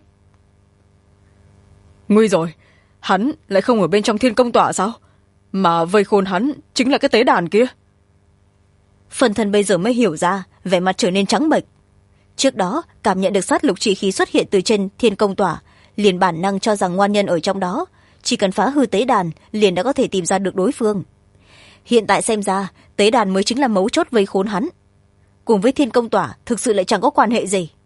Nguy rồi, hắn lại không ở bên trong Thiên Công Tỏa sao? Mà vây khôn hắn chính là cái tế đàn kia. Phân thân bây giờ mới hiểu ra, vẻ mặt trở nên trắng bệch. Trước đó cảm nhận được sát lục chỉ khí xuất hiện từ trên Thiên Công Tỏa, liền bản năng cho rằng ngoan nhân ở trong đó, chỉ cần phá hư tế đàn liền đã có thể tìm ra được đối phương. Hiện tại xem ra tế đàn mới chính là mấu chốt vây khốn hắn, cùng với Thiên Công Tỏa thực sự lại chẳng có quan hệ gì.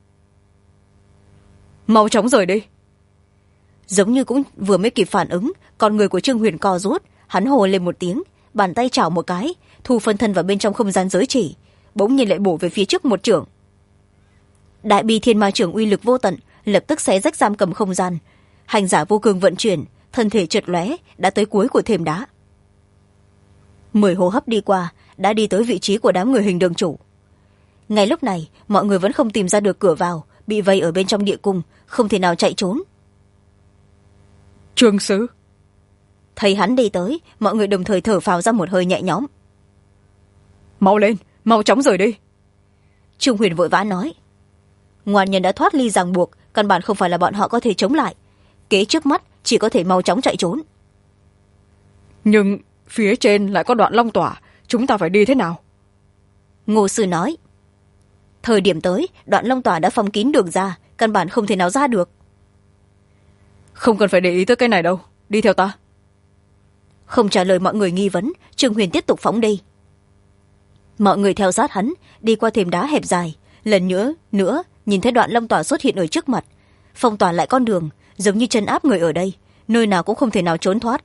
Mau chóng rời đi. Giống như cũng vừa mới kịp phản ứng, con người của Trương Huyền co rút, hắn hồ lên một tiếng, bàn tay chảo một cái, thu phân thân vào bên trong không gian giới chỉ, bỗng nhiên lại bổ về phía trước một chưởng. Đại bi thiên ma chưởng uy lực vô tận, lập tức xé rách giam cầm không gian. Hành giả vô cường vận chuyển, thân thể chợt lóe, đã tới cuối của thềm đá. 10 hô hấp đi qua, đã đi tới vị trí của đám người hình đường chủ. Ngay lúc này, mọi người vẫn không tìm ra được cửa vào, bị vây ở bên trong địa cung, không thể nào chạy trốn. Trương sứ. Thấy hắn đi tới, mọi người đồng thời thở phào ra một hơi nhẹ nhõm. Mau lên, mau chóng rời đi. Trương Huyền vội vã nói. Ngoan nhân đã thoát ly ràng buộc, căn bản không phải là bọn họ có thể chống lại. Kế trước mắt chỉ có thể mau chóng chạy trốn. Nhưng phía trên lại có đoạn long tỏa, chúng ta phải đi thế nào? Ngô sư nói. Thời điểm tới, đoạn long tỏa đã phong kín đường ra, căn bản không thể nào ra được. Không cần phải để ý tới cái này đâu, đi theo ta. Không trả lời mọi người nghi vấn, Trương Huyền tiếp tục phóng đi. Mọi người theo sát hắn đi qua thềm đá hẹp dài, lần nữa nhìn thấy Đoạn Long Tỏa xuất hiện ở trước mặt, phong tỏa lại con đường, giống như trấn áp người ở đây, nơi nào cũng không thể nào trốn thoát.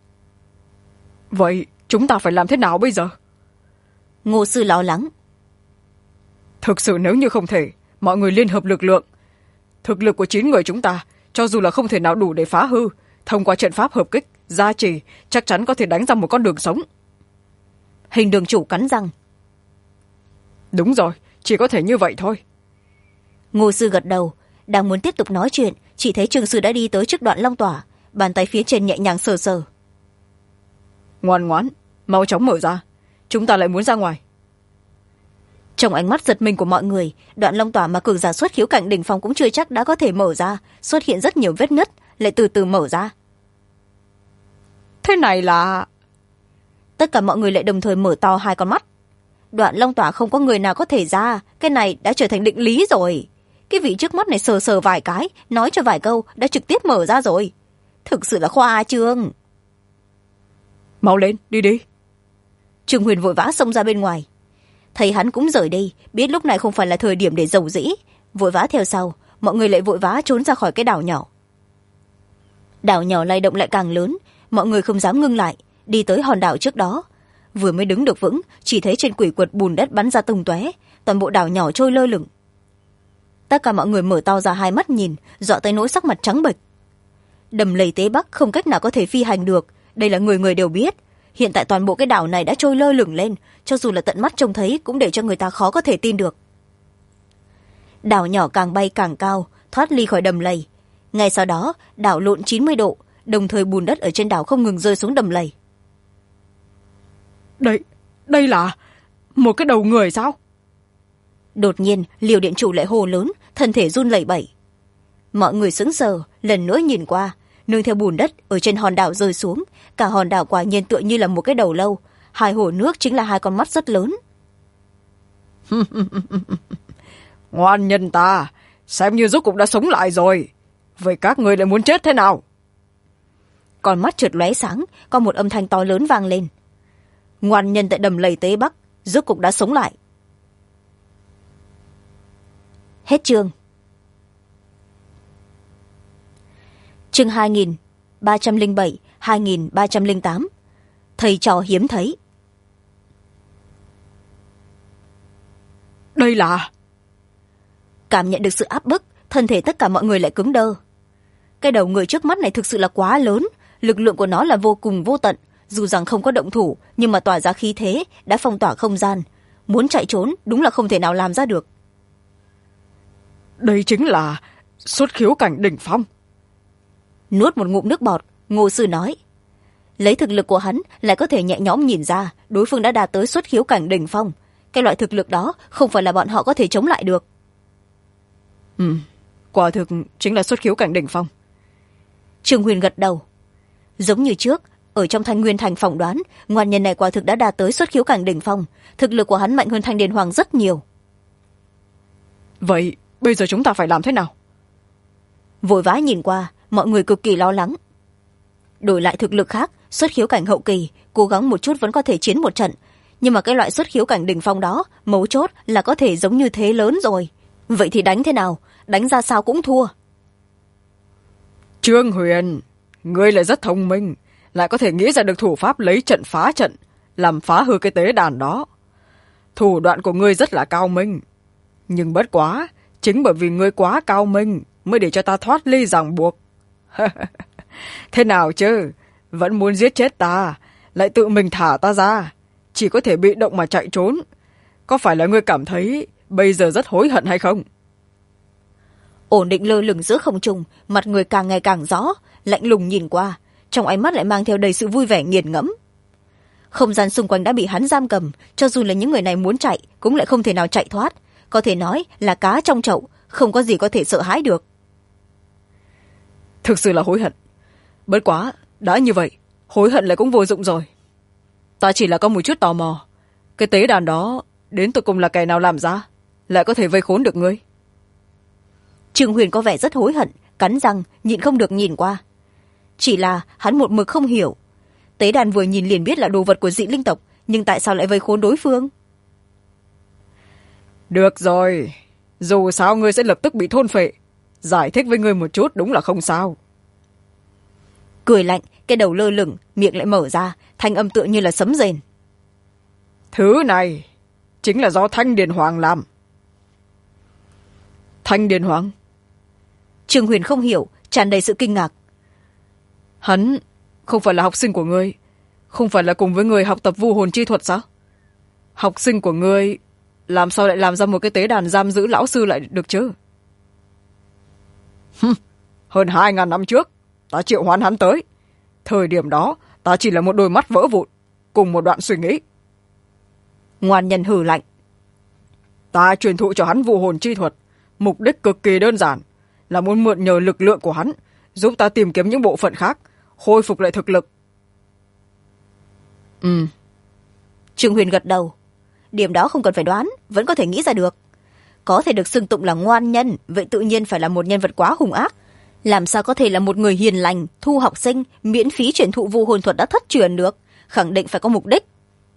Vậy chúng ta phải làm thế nào bây giờ? Ngô sư lo lắng. Thực sự nếu như không thể, mọi người liên hợp lực lượng. Thực lực của 9 người chúng ta, cho dù là không thể nào đủ để phá hư, thông qua trận pháp hợp kích gia trì, chắc chắn có thể đánh ra một con đường sống. Hình đường chủ cắn răng. Đúng rồi, chỉ có thể như vậy thôi. Ngô sư gật đầu, đang muốn tiếp tục nói chuyện, chỉ thấy Trương sư đã đi tới trước Đoạn Long Tỏa, bàn tay phía trên nhẹ nhàng sờ sờ. Ngoan ngoãn, mau chóng mở ra, chúng ta lại muốn ra ngoài. Trong ánh mắt giật mình của mọi người, Đoạn Long Tỏa mà cường giả xuất khiếu cảnh đỉnh phong cũng chưa chắc đã có thể mở ra, xuất hiện rất nhiều vết nứt, lại từ từ mở ra. Thế này là... Tất cả mọi người lại đồng thời mở to hai con mắt. Đoạn Long Tỏa không có người nào có thể ra, cái này đã trở thành định lý rồi. Cái vị trước mắt này sờ sờ vài cái, nói cho vài câu, đã trực tiếp mở ra rồi. Thực sự là khoa trương. Mau lên, đi đi. Trương Huyền vội vã xông ra bên ngoài. Thấy hắn cũng rời đi, biết lúc này không phải là thời điểm để giàu dĩ, vội vã theo sau, mọi người lại vội vã trốn ra khỏi cái đảo nhỏ. Đảo nhỏ lay động lại càng lớn, mọi người không dám ngưng lại, đi tới hòn đảo trước đó. Vừa mới đứng được vững, chỉ thấy trên quỷ quật bùn đất bắn ra tung tóe, toàn bộ đảo nhỏ trôi lơ lửng. Tất cả mọi người mở to ra hai mắt nhìn, dọa tới nỗi sắc mặt trắng bệch. Đầm lầy Tế Bắc không cách nào có thể phi hành được, đây là người người đều biết. Hiện tại toàn bộ cái đảo này đã trôi lơ lửng lên, cho dù là tận mắt trông thấy cũng để cho người ta khó có thể tin được. Đảo nhỏ càng bay càng cao, thoát ly khỏi đầm lầy. Ngay sau đó, đảo lộn 90 độ, đồng thời bùn đất ở trên đảo không ngừng rơi xuống đầm lầy. Đây là một cái đầu người sao? Đột nhiên, Liều điện chủ lại hô lớn, thân thể run lẩy bẩy. Mọi người sững sờ, lần nữa nhìn qua, nương theo bùn đất ở trên hòn đảo rơi xuống, cả hòn đảo quả nhiên tựa như là một cái đầu lâu, hai hồ nước chính là hai con mắt rất lớn. Ngoan nhân ta, xem như rốt cục đã sống lại rồi. Vậy các người lại muốn chết thế nào? Con mắt trượt lóe sáng, có một âm thanh to lớn vang lên. Ngoan nhân tại đầm lầy Tế Bắc rốt cục đã sống lại. Hết chương. Chương 2307, 2308. Thầy trò hiếm thấy. Đây là... Cảm nhận được sự áp bức, thân thể tất cả mọi người lại cứng đơ. Cái đầu người trước mắt này thực sự là quá lớn, lực lượng của nó là vô cùng vô tận, dù rằng không có động thủ nhưng mà tỏa ra khí thế đã phong tỏa không gian, muốn chạy trốn đúng là không thể nào làm ra được. Đây chính là xuất khiếu cảnh đỉnh phong. Nuốt một ngụm nước bọt, Ngô sư nói. Lấy thực lực của hắn lại có thể nhẹ nhõm nhìn ra đối phương đã đạt tới xuất khiếu cảnh đỉnh phong. Cái loại thực lực đó không phải là bọn họ có thể chống lại được. Quả thực chính là xuất khiếu cảnh đỉnh phong. Trương Huyền gật đầu. Giống như trước, ở trong Thanh Nguyên Thành phỏng đoán, ngoan nhân này quả thực đã đạt tới xuất khiếu cảnh đỉnh phong, thực lực của hắn mạnh hơn Thanh Điền Hoàng rất nhiều. Vậy bây giờ chúng ta phải làm thế nào? Vội vã nhìn qua, mọi người cực kỳ lo lắng. Đổi lại thực lực khác, xuất khiếu cảnh hậu kỳ, cố gắng một chút vẫn có thể chiến một trận, nhưng mà cái loại xuất khiếu cảnh đỉnh phong đó, mấu chốt là có thể giống như thế lớn rồi. Vậy thì đánh thế nào? Đánh ra sao cũng thua. Trương Huyền, ngươi lại rất thông minh, lại có thể nghĩ ra được thủ pháp lấy trận phá trận, làm phá hư cái tế đàn đó. Thủ đoạn của ngươi rất là cao minh, nhưng bất quá, chính bởi vì ngươi quá cao minh mới để cho ta thoát ly ràng buộc. Thế nào chứ, vẫn muốn giết chết ta, lại tự mình thả ta ra, chỉ có thể bị động mà chạy trốn. Có phải là ngươi cảm thấy bây giờ rất hối hận hay không? Ổn định lơ lửng giữa không trung, mặt người càng ngày càng rõ, lạnh lùng nhìn qua, trong ánh mắt lại mang theo đầy sự vui vẻ nghiền ngẫm. Không gian xung quanh đã bị hắn giam cầm, cho dù là những người này muốn chạy cũng lại không thể nào chạy thoát, có thể nói là cá trong chậu, không có gì có thể sợ hãi được. Thực sự là hối hận. Bất quá, đã như vậy, hối hận lại cũng vô dụng rồi. Ta chỉ là có một chút tò mò, cái tế đàn đó đến tụi cùng là kẻ nào làm ra, lại có thể vây khốn được ngươi? Trương Huyền có vẻ rất hối hận, cắn răng nhịn không được nhìn qua. Chỉ là hắn một mực không hiểu, Tế đàn vừa nhìn liền biết là đồ vật của dị linh tộc, nhưng tại sao lại vây khốn đối phương? Được rồi, dù sao ngươi sẽ lập tức bị thôn phệ. Giải thích với ngươi một chút đúng là không sao. Cười lạnh, cái đầu lơ lửng, miệng lại mở ra, thanh âm tựa như là sấm rền. Thứ này chính là do Thanh Điền Hoàng làm. Thanh Điền Hoàng? Trương Huyền không hiểu, tràn đầy sự kinh ngạc. Hắn không phải là học sinh của ngươi, không phải là cùng với người học tập vu hồn chi thuật sao? Học sinh của ngươi làm sao lại làm ra một cái tế đàn giam giữ lão sư lại được chứ? Hơn 2000 năm trước, ta triệu hoán hắn tới. Thời điểm đó, ta chỉ là một đôi mắt vỡ vụn, cùng một đoạn suy nghĩ. Ngoan nhân hừ lạnh. Ta truyền thụ cho hắn vu hồn chi thuật, mục đích cực kỳ đơn giản, là muốn mượn nhờ lực lượng của hắn, giúp ta tìm kiếm những bộ phận khác, khôi phục lại thực lực. Trương Huyền gật đầu. Điểm đó không cần phải đoán, vẫn có thể nghĩ ra được. Có thể được xưng tụng là ngoan nhân, vậy tự nhiên phải là một nhân vật quá hung ác. Làm sao có thể là một người hiền lành, thu học sinh, miễn phí truyền thụ vu hồn thuật đã thất truyền được? Khẳng định phải có mục đích.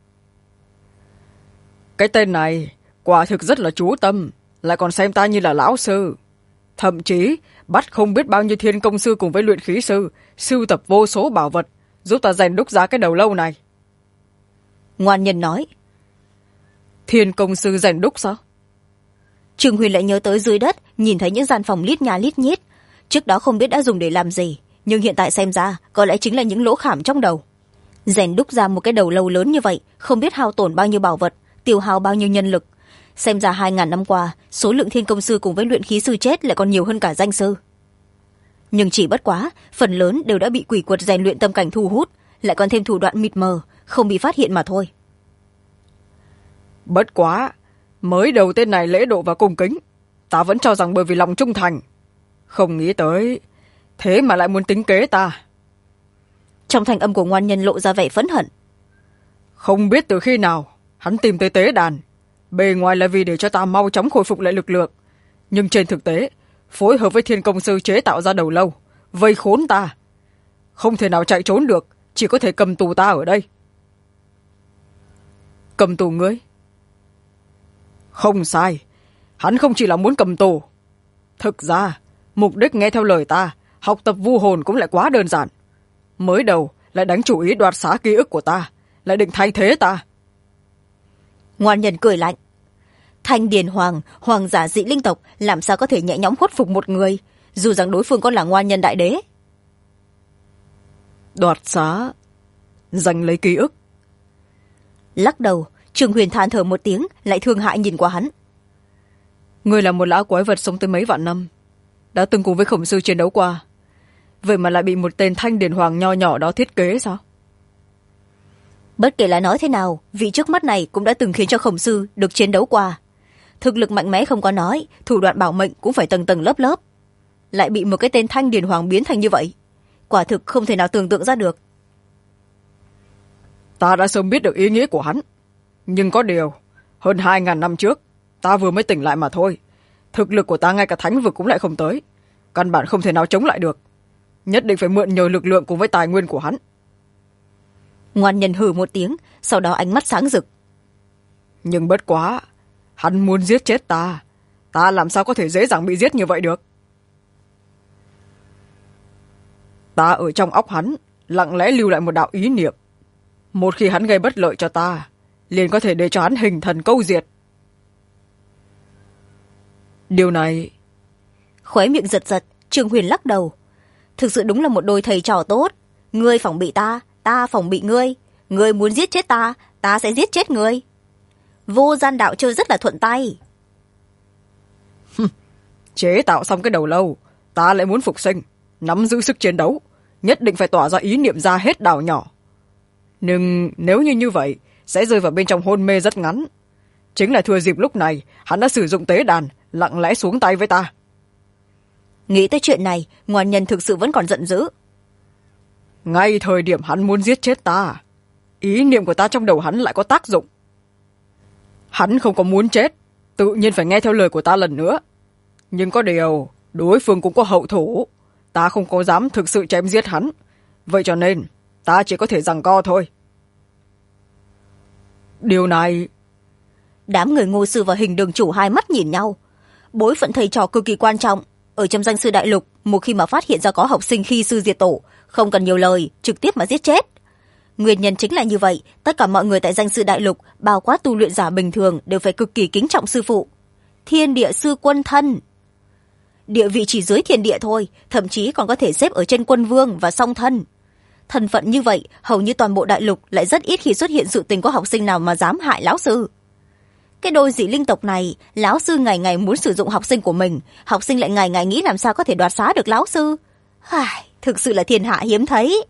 Cái tên này quả thực rất là chú tâm, lại còn xem ta như là lão sư. Thậm chí bắt không biết bao nhiêu thiên công sư cùng với luyện khí sư sưu tập vô số bảo vật, giúp ta rèn đúc ra cái đầu lâu này. Ngoan nhân nói. Thiên công sư rèn đúc sao? Trương Huyền lại nhớ tới dưới đất, nhìn thấy những gian phòng lít nhà lít nhít. Trước đó không biết đã dùng để làm gì, nhưng hiện tại xem ra có lẽ chính là những lỗ khảm trong đầu. Rèn đúc ra một cái đầu lâu lớn như vậy, không biết hao tổn bao nhiêu bảo vật, tiêu hao bao nhiêu nhân lực. Xem ra 2000 năm qua, số lượng thiên công sư cùng với luyện khí sư chết lại còn nhiều hơn cả danh sư. Nhưng chỉ bất quá, phần lớn đều đã bị quỷ quật rèn luyện tâm cảnh thu hút, lại còn thêm thủ đoạn mịt mờ, không bị phát hiện mà thôi. Bất quá, mới đầu tên này lễ độ và cung kính, ta vẫn cho rằng bởi vì lòng trung thành. Không nghĩ tới, thế mà lại muốn tính kế ta. Trong thanh âm của ngoan nhân lộ ra vẻ phẫn hận. Không biết từ khi nào, hắn tìm tới tế đàn. Bề ngoài là vì để cho ta mau chóng khôi phục lại lực lượng. Nhưng trên thực tế, phối hợp với thiên công sư chế tạo ra đầu lâu, vây khốn ta. Không thể nào chạy trốn được, chỉ có thể cầm tù ta ở đây. Cầm tù ngươi? Không sai, hắn không chỉ là muốn cầm tù. Thực ra, mục đích nghe theo lời ta, học tập vu hồn cũng lại quá đơn giản. Mới đầu lại đánh chủ ý đoạt xá ký ức của ta, lại định thay thế ta. Ngoan nhân cười lạnh. Thanh Điền Hoàng, hoàng giả dị linh tộc, làm sao có thể nhẹ nhõm khuất phục một người, dù rằng đối phương còn là ngoan nhân đại đế. Đoạt xá, giành lấy ký ức. Lắc đầu, Trương Huyền than thở một tiếng, lại thương hại nhìn qua hắn. Ngươi là một lão quái vật sống tới mấy vạn năm, đã từng cùng với khổng sư chiến đấu qua, vậy mà lại bị một tên Thanh Điền Hoàng nho nhỏ đó thiết kế sao? Bất kể là nói thế nào, vị trước mắt này cũng đã từng khiến cho khổng sư được chiến đấu qua. Thực lực mạnh mẽ không có nói, thủ đoạn bảo mệnh cũng phải tầng tầng lớp lớp. Lại bị một cái tên Thanh Điền Hoàng biến thành như vậy, quả thực không thể nào tưởng tượng ra được. Ta đã sớm biết được ý nghĩa của hắn, nhưng có điều, hơn 2000 năm trước, ta vừa mới tỉnh lại mà thôi. Thực lực của ta ngay cả thánh vực cũng lại không tới, căn bản không thể nào chống lại được. Nhất định phải mượn nhờ lực lượng cùng với tài nguyên của hắn. Ngoan nhân hừ một tiếng, sau đó ánh mắt sáng rực. Nhưng bất quá, hắn muốn giết chết ta, ta làm sao có thể dễ dàng bị giết như vậy được? Ta ở trong óc hắn, lặng lẽ lưu lại một đạo ý niệm. Một khi hắn gây bất lợi cho ta, liền có thể để cho hắn hình thần câu diệt. Điều này... Khóe miệng giật giật, Trương Huyền lắc đầu. Thực sự đúng là một đôi thầy trò tốt. Ngươi phòng bị ta, ta phòng bị ngươi. Ngươi muốn giết chết ta, ta sẽ giết chết ngươi. Vô gian đạo chơi rất là thuận tay. Chế tạo xong cái đầu lâu, ta lại muốn phục sinh, nắm giữ sức chiến đấu, nhất định phải tỏa ra ý niệm ra hết đảo nhỏ. Nhưng nếu như vậy, sẽ rơi vào bên trong hôn mê rất ngắn. Chính là thừa dịp lúc này, hắn đã sử dụng tế đàn, lặng lẽ xuống tay với ta. Nghĩ tới chuyện này, ngoan nhân thực sự vẫn còn giận dữ. Ngay thời điểm hắn muốn giết chết ta, ý niệm của ta trong đầu hắn lại có tác dụng. Hắn không có muốn chết, tự nhiên phải nghe theo lời của ta lần nữa. Nhưng có điều, đối phương cũng có hậu thủ, ta không có dám thực sự chém giết hắn. Vậy cho nên, ta chỉ có thể giằng co thôi. Điều này... Đám người Ngô sư và Hình đường chủ hai mắt nhìn nhau. Bối phận thầy trò cực kỳ quan trọng. Ở trong danh sư đại lục, một khi mà phát hiện ra có học sinh khi sư diệt tổ, không cần nhiều lời, trực tiếp mà giết chết. Nguyên nhân chính là như vậy, tất cả mọi người tại danh sư đại lục, bao quát tu luyện giả bình thường, đều phải cực kỳ kính trọng sư phụ. Thiên địa sư quân thân. Địa vị chỉ dưới thiên địa thôi, thậm chí còn có thể xếp ở trên quân vương và song thân. Thân phận như vậy, hầu như toàn bộ đại lục lại rất ít khi xuất hiện sự tình có học sinh nào mà dám hại lão sư. Cái đôi dị linh tộc này, lão sư ngày ngày muốn sử dụng học sinh của mình, học sinh lại ngày ngày nghĩ làm sao có thể đoạt xá được lão sư. Thực sự là thiên hạ hiếm thấy.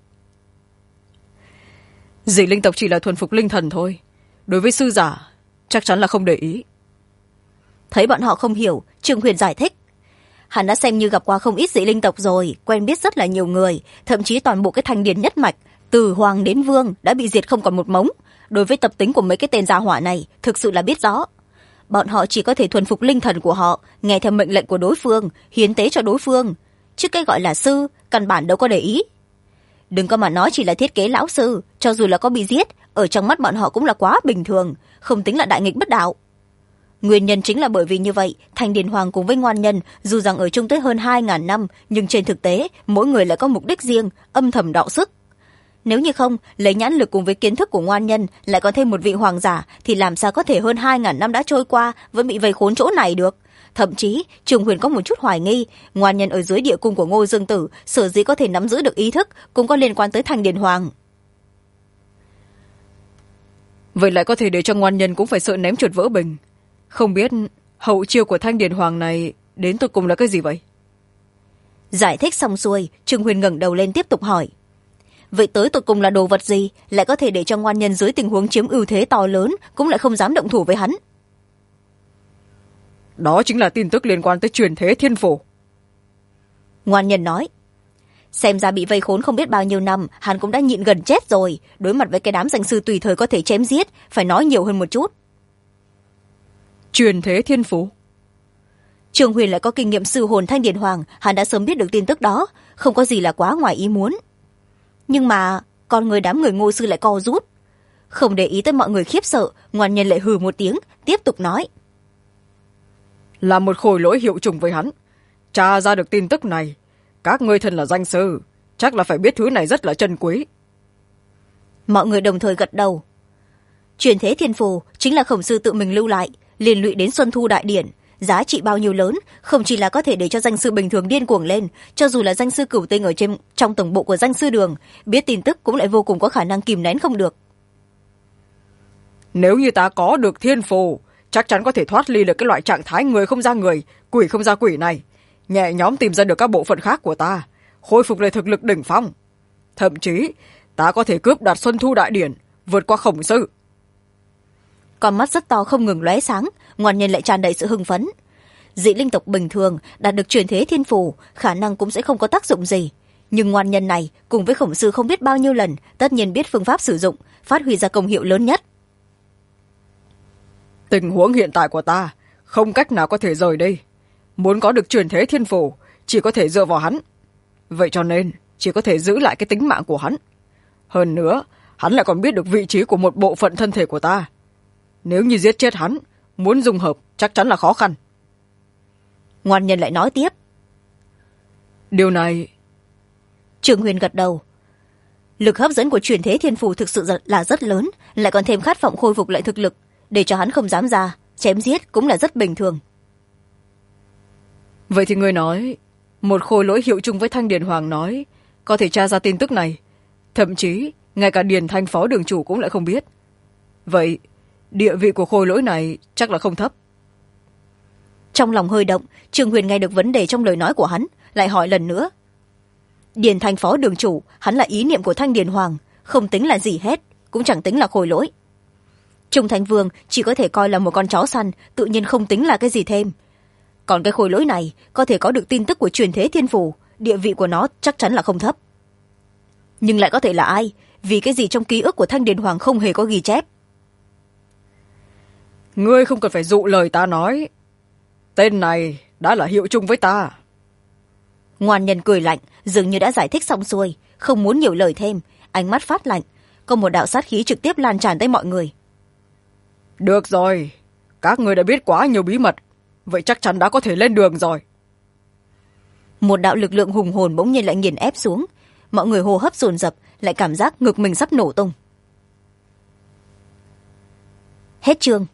Dị linh tộc chỉ là thuần phục linh thần thôi, đối với sư giả chắc chắn là không để ý. Thấy bọn họ không hiểu, Trương Huyền giải thích. Hắn đã xem như gặp qua không ít dị linh tộc rồi, quen biết rất là nhiều người, thậm chí toàn bộ cái thanh điền nhất mạch, từ hoàng đến vương đã bị diệt không còn một mống. Đối với tập tính của mấy cái tên gia hỏa này, thực sự là biết rõ. Bọn họ chỉ có thể thuần phục linh thần của họ, nghe theo mệnh lệnh của đối phương, hiến tế cho đối phương. Chứ cái gọi là sư, căn bản đâu có để ý. Đừng có mà nói chỉ là thiết kế lão sư, cho dù là có bị giết, ở trong mắt bọn họ cũng là quá bình thường, không tính là đại nghịch bất đạo. Nguyên nhân chính là bởi vì như vậy, Thanh Điền Hoàng cùng với Ngoan Nhân dù rằng ở chung tới hơn 2.000 năm, nhưng trên thực tế, mỗi người lại có mục đích riêng, âm thầm đọ sức. Nếu như không, lấy nhãn lực cùng với kiến thức của Ngoan Nhân, lại có thêm một vị hoàng giả, thì làm sao có thể hơn 2.000 năm đã trôi qua, vẫn bị vây khốn chỗ này được. Thậm chí, Trường Huyền có một chút hoài nghi, Ngoan Nhân ở dưới địa cung của Ngô Dương Tử, sở dĩ có thể nắm giữ được ý thức, cũng có liên quan tới Thanh Điền Hoàng. Vậy lại có thể để cho Ngoan Nhân cũng phải sợ ném chuột vỡ bình. Không biết hậu chiêu của Thanh Điền Hoàng này đến tột cùng là cái gì vậy? Giải thích xong xuôi, Trương Huyền ngẩng đầu lên tiếp tục hỏi. Vậy tới tột cùng là đồ vật gì, lại có thể để cho Ngoan Nhân dưới tình huống chiếm ưu thế to lớn, cũng lại không dám động thủ với hắn? Đó chính là tin tức liên quan tới truyền thế thiên phổ. Ngoan Nhân nói. Xem ra bị vây khốn không biết bao nhiêu năm, hắn cũng đã nhịn gần chết rồi, đối mặt với cái đám danh sư tùy thời có thể chém giết, phải nói nhiều hơn một chút. Truyền thế thiên phú. Trương Huyền lại có kinh nghiệm sư hồn Thanh Điền Hoàng, hắn đã sớm biết được tin tức đó, không có gì là quá ngoài ý muốn. Nhưng mà con người đám người Ngô sư lại co rút, không để ý tới mọi người khiếp sợ. Ngoan Nhân lại hừ một tiếng, tiếp tục nói. Là một khối lỗi hiệu trùng với hắn, tra ra được tin tức này, các ngươi thân là danh sư, chắc là phải biết thứ này rất là chân quý. Mọi người đồng thời gật đầu. Truyền thế thiên phù chính là Khổng sư tự mình lưu lại, liên lụy đến Xuân Thu Đại Điển, giá trị bao nhiêu lớn, không chỉ là có thể để cho danh sư bình thường điên cuồng lên, cho dù là danh sư cửu tinh ở trong tổng bộ của danh sư đường, biết tin tức cũng lại vô cùng có khả năng kìm nén không được. Nếu như ta có được thiên phù, chắc chắn có thể thoát ly được cái loại trạng thái người không ra người, quỷ không ra quỷ này, nhẹ nhõm tìm ra được các bộ phận khác của ta, khôi phục lại thực lực đỉnh phong. Thậm chí ta có thể cướp đoạt Xuân Thu Đại Điển, vượt qua Khổng sư. Con mắt rất to không ngừng lóe sáng, Ngoan Nhân lại tràn đầy sự hưng phấn. Dị linh tộc bình thường đạt được truyền thế thiên phù, khả năng cũng sẽ không có tác dụng gì, nhưng Ngoan Nhân này cùng với Khổng sư không biết bao nhiêu lần, tất nhiên biết phương pháp sử dụng, phát huy ra công hiệu lớn nhất. Tình huống hiện tại của ta không cách nào có thể rời đi, muốn có được truyền thế thiên phù chỉ có thể dựa vào hắn, vậy cho nên chỉ có thể giữ lại cái tính mạng của hắn. Hơn nữa, hắn lại còn biết được vị trí của một bộ phận thân thể của ta, nếu như giết chết hắn, muốn dung hợp chắc chắn là khó khăn. Ngoan Nhân lại nói tiếp. Điều này... Trương Huyền gật đầu. Lực hấp dẫn của truyền thế thiên phù thực sự là rất lớn, lại còn thêm khát vọng khôi phục lại thực lực, để cho hắn không dám ra, chém giết cũng là rất bình thường. Vậy thì ngươi nói, một khối lỗi hiệu chung với Thanh Điền Hoàng nói, có thể tra ra tin tức này, thậm chí ngay cả Điền Thanh phó đường chủ cũng lại không biết. Vậy, địa vị của khối lỗi này chắc là không thấp. Trong lòng hơi động, Trương Huyền nghe được vấn đề trong lời nói của hắn, lại hỏi lần nữa. Điền Thanh phó đường chủ, hắn là ý niệm của Thanh Điền Hoàng, không tính là gì hết, cũng chẳng tính là khối lỗi. Trung Thành Vương chỉ có thể coi là một con chó săn, tự nhiên không tính là cái gì thêm. Còn cái khối lỗi này có thể có được tin tức của truyền thế thiên phù, địa vị của nó chắc chắn là không thấp. Nhưng lại có thể là ai, vì cái gì trong ký ức của Thanh Điền Hoàng không hề có ghi chép. Ngươi không cần phải dụ lời ta nói, tên này đã là hiệu chung với ta. Ngoan Nhân cười lạnh, dường như đã giải thích xong xuôi, không muốn nhiều lời thêm, ánh mắt phát lạnh, có một đạo sát khí trực tiếp lan tràn tới mọi người. Được rồi, các người đã biết quá nhiều bí mật, vậy chắc chắn đã có thể lên đường rồi. Một đạo lực lượng hùng hồn bỗng nhiên lại nghiền ép xuống, mọi người hô hấp dồn dập, lại cảm giác ngực mình sắp nổ tung. Hết chương.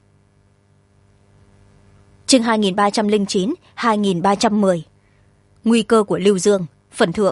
Chương 2309, 2310. Nguy cơ của Lưu Dương, phần thượng.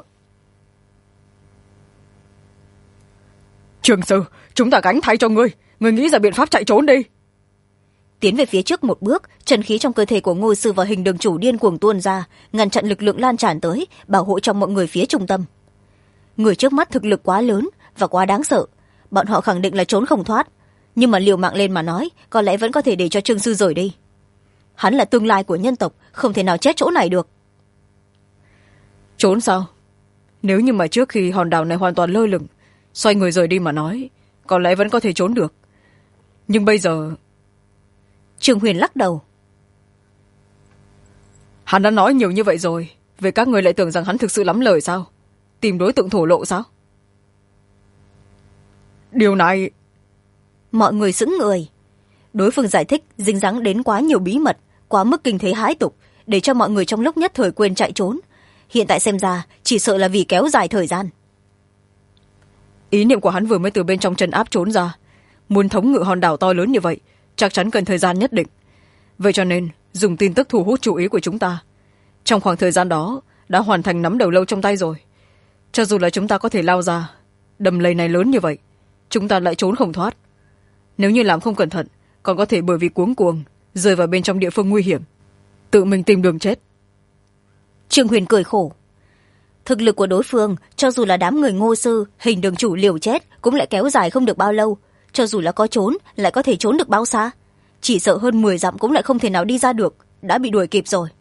Trường sư, chúng ta gánh thay cho ngươi, ngươi nghĩ ra biện pháp chạy trốn đi. Tiến về phía trước một bước, chân khí trong cơ thể của Ngô sư và Hình Đường chủ điên cuồng tuôn ra, ngăn chặn lực lượng lan tràn tới, bảo hộ trong mọi người phía trung tâm. Người trước mắt thực lực quá lớn và quá đáng sợ, bọn họ khẳng định là trốn không thoát, nhưng mà liều mạng lên mà nói, có lẽ vẫn có thể để cho Trương sư rời đi. Hắn là tương lai của nhân tộc, không thể nào chết chỗ này được. Trốn sao? Nếu như mà trước khi hòn đảo này hoàn toàn lơ lửng, xoay người rời đi mà nói, có lẽ vẫn có thể trốn được. Nhưng bây giờ... Trương Huyền lắc đầu. Hắn đã nói nhiều như vậy rồi, vậy các người lại tưởng rằng hắn thực sự lắm lời sao? Tìm đối tượng thổ lộ sao? Điều này... Mọi người sững người. Đối phương giải thích dính dáng đến quá nhiều bí mật, quá mức kinh thế hãi tục, để cho mọi người trong lúc nhất thời quên chạy trốn. Hiện tại xem ra chỉ sợ là vì kéo dài thời gian. Ý niệm của hắn vừa mới từ bên trong chân áp trốn ra, muốn thống ngự hòn đảo to lớn như vậy chắc chắn cần thời gian nhất định. Vậy cho nên dùng tin tức thu hút chú ý của chúng ta. Trong khoảng thời gian đó đã hoàn thành nắm đầu lâu trong tay rồi. Cho dù là chúng ta có thể lao ra, đầm lầy này lớn như vậy, chúng ta lại trốn không thoát. Nếu như làm không cẩn thận, còn có thể bởi vì cuống cuồng rơi vào bên trong địa phương nguy hiểm, tự mình tìm đường chết. Trương Huyền cười khổ. Thực lực của đối phương, cho dù là đám người Ngô sư, Hình Đường chủ liều chết, cũng lại kéo dài không được bao lâu. Cho dù là có trốn, lại có thể trốn được bao xa? Chỉ sợ hơn 10 dặm cũng lại không thể nào đi ra được, đã bị đuổi kịp rồi.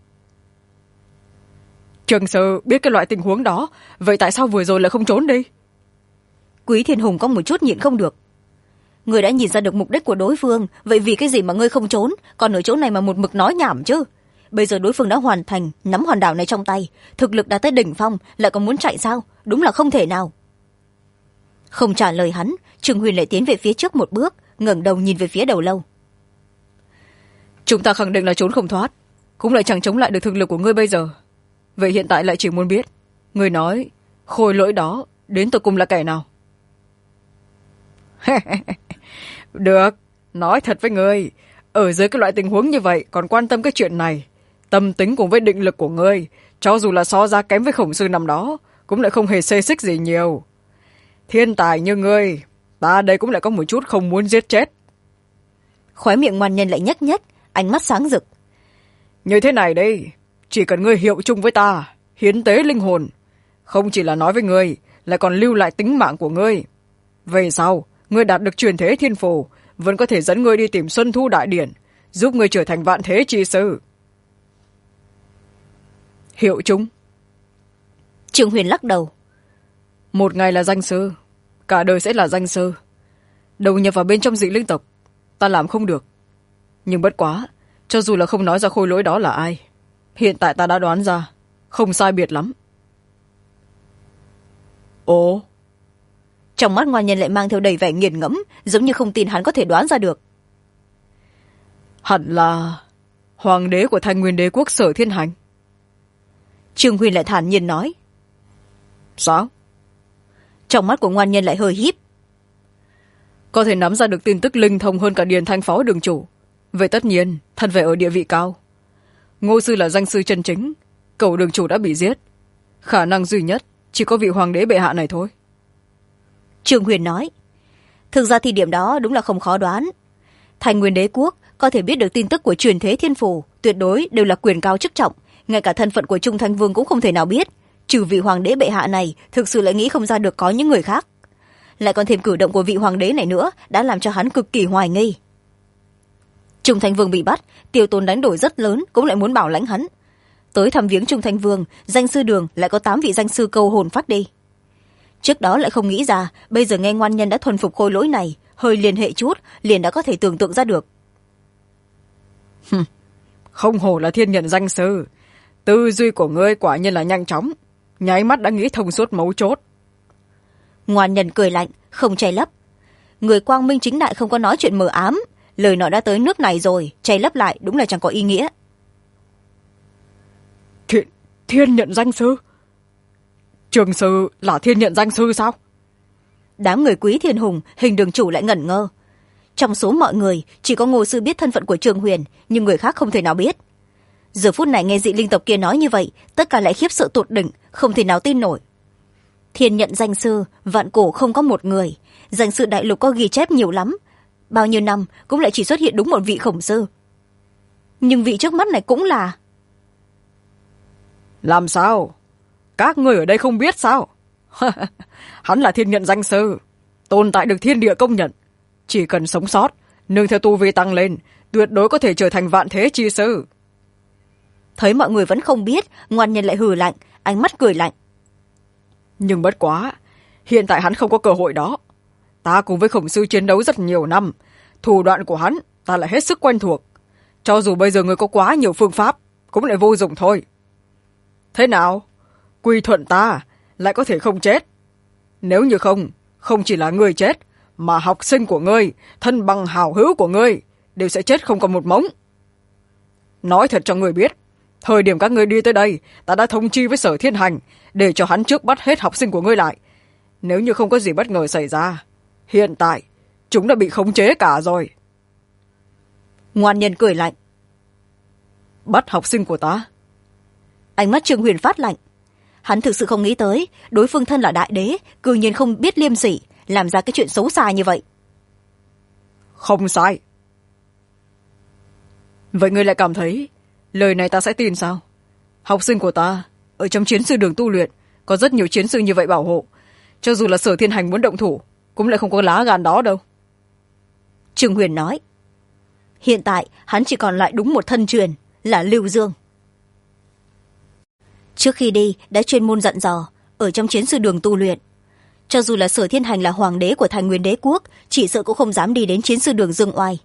Trường sư biết cái loại tình huống đó, vậy tại sao vừa rồi lại không trốn đi? Quý Thiên Hùng có một chút nhịn không được. Người đã nhìn ra được mục đích của đối phương, vậy vì cái gì mà ngươi không trốn, còn ở chỗ này mà một mực nói nhảm chứ? Bây giờ đối phương đã hoàn thành nắm hòn đảo này trong tay, thực lực đã tới đỉnh phong, lại còn muốn chạy sao? Đúng là không thể nào. Không trả lời hắn, Trương Huyền lại tiến về phía trước một bước, ngẩng đầu nhìn về phía đầu lâu. Chúng ta khẳng định là trốn không thoát, cũng lại chẳng chống lại được thực lực của ngươi bây giờ. Vậy hiện tại lại chỉ muốn biết, ngươi nói khôi lỗi đó đến tận cùng là kẻ nào? Được, nói thật với ngươi, ở dưới cái loại tình huống như vậy còn quan tâm cái chuyện này, tâm tính cùng với định lực của ngươi, cho dù là so ra kém với Khổng sư năm đó, cũng lại không hề xê xích gì nhiều. Thiên tài như ngươi, ta đây cũng lại có một chút không muốn giết chết. Khóe miệng ngoan nhân lại nhếch nhếch, ánh mắt sáng rực. Như thế này đây, chỉ cần ngươi hiệu chung với ta, hiến tế linh hồn, không chỉ là nói với ngươi, lại còn lưu lại tính mạng của ngươi. Về sau, ngươi đạt được truyền thế thiên phù, vẫn có thể dẫn ngươi đi tìm Xuân Thu Đại Điển, giúp ngươi trở thành vạn thế chi sư. Hiệu chung. Trương Huyền lắc đầu. Một ngày là danh sư, cả đời sẽ là danh sư. Đầu nhập vào bên trong dị linh tộc, ta làm không được. Nhưng bất quá, cho dù là không nói ra khôi lỗi đó là ai, hiện tại ta đã đoán ra, không sai biệt lắm. Ồ. Trong mắt ngoan nhân lại mang theo đầy vẻ nghiền ngẫm, giống như không tin hắn có thể đoán ra được. Hẳn là hoàng đế của Thanh Nguyên Đế quốc Sở Thiên Hành. Trương Huyền lại thản nhiên nói. Sao? Trong mắt của ngoan nhân lại hơi híp. Có thể nắm ra được tin tức linh thông hơn cả Điền Thanh phó đường chủ, vậy tất nhiên thân phải ở địa vị cao. Ngô sư là danh sư chân chính, cậu đường chủ đã bị giết, khả năng duy nhất chỉ có vị hoàng đế bệ hạ này thôi. Trương Huyền nói. Thực ra thì điểm đó đúng là không khó đoán. Thanh Nguyên Đế quốc có thể biết được tin tức của truyền thế thiên phù, tuyệt đối đều là quyền cao chức trọng, ngay cả thân phận của Trung Thanh Vương cũng không thể nào biết, trừ vị hoàng đế bệ hạ này thực sự lại nghĩ không ra được có những người khác. Lại còn thêm cử động của vị hoàng đế này nữa, đã làm cho hắn cực kỳ hoài nghi. Trung Thanh Vương bị bắt, tiêu tốn đánh đổi rất lớn, cũng lại muốn bảo lãnh hắn. Tới thăm viếng Trung Thanh Vương, danh sư đường lại có 8 vị danh sư câu hồn phát đi. Trước đó lại không nghĩ ra, bây giờ nghe ngoan nhân đã thuần phục khôi lỗi này, hơi liên hệ chút, liền đã có thể tưởng tượng ra được. Không hổ là thiên nhận danh sư, tư duy của ngươi quả nhiên là nhanh chóng, nháy mắt đã nghĩ thông suốt mấu chốt. Ngoan Nhân cười lạnh không che lấp. Người quang minh chính đại không có nói chuyện mờ ám, lời nói đã tới nước này rồi, che lấp lại đúng là chẳng có ý nghĩa. Thiên nhận danh sư? Trường sư là thiên nhận danh sư sao? Đám người Quý Thiên Hùng, Hình Đường Chủ lại ngẩn ngơ. Trong số mọi người chỉ có Ngô sư biết thân phận của Trương Huyền, nhưng người khác không thể nào biết. Giờ phút này nghe dị linh tộc kia nói như vậy, tất cả lại khiếp sợ tột đỉnh, không thể nào tin nổi. Thiên nhận danh sư vạn cổ không có một người, danh sư đại lục có ghi chép nhiều lắm, bao nhiêu năm cũng lại chỉ xuất hiện đúng một vị khổng sư. Nhưng vị trước mắt này cũng là... Làm sao? Các người ở đây không biết sao? Hắn là thiên nhận danh sư, tồn tại được thiên địa công nhận. Chỉ cần sống sót, nương theo tu vi tăng lên, tuyệt đối có thể trở thành vạn thế chi sư. Thấy mọi người vẫn không biết, Ngoan Nhân lại hừ lạnh, ánh mắt cười lạnh. Nhưng bất quá, hiện tại hắn không có cơ hội đó. Ta cùng với khổng sư chiến đấu rất nhiều năm, thủ đoạn của hắn ta lại hết sức quen thuộc. Cho dù bây giờ người có quá nhiều phương pháp, cũng lại vô dụng thôi. Thế nào? Quy thuận ta lại có thể không chết. Nếu như không chỉ là người chết, mà học sinh của ngươi, thân bằng hảo hữu của ngươi đều sẽ chết không còn một mống. Nói thật cho ngươi biết, thời điểm các ngươi đi tới đây, ta đã thông chi với Sở Thiên Hành để cho hắn trước bắt hết học sinh của ngươi lại. Nếu như không có gì bất ngờ xảy ra, hiện tại chúng đã bị khống chế cả rồi. Ngoan Nhân cười lạnh. Bắt học sinh của ta? Ánh mắt Trương Huyền phát lạnh. Hắn thực sự không nghĩ tới đối phương thân là đại đế, cư nhiên không biết liêm sỉ, làm ra cái chuyện xấu xa như vậy. Không sai. Vậy ngươi lại cảm thấy lời này ta sẽ tin sao? Học sinh của ta ở trong chiến sư đường tu luyện có rất nhiều chiến sư như vậy bảo hộ, cho dù là Sở Thiên Hành muốn động thủ cũng lại không có lá gan đó đâu. Trương Huyền nói. Hiện tại hắn chỉ còn lại đúng một thân truyền là Lưu Dương. Trước khi đi đã chuyên môn dặn dò ở trong chiến sư đường tu luyện, cho dù là Sở Thiên Hành là hoàng đế của Thành Nguyên Đế quốc, chỉ sợ cũng không dám đi đến chiến sư đường dương oai.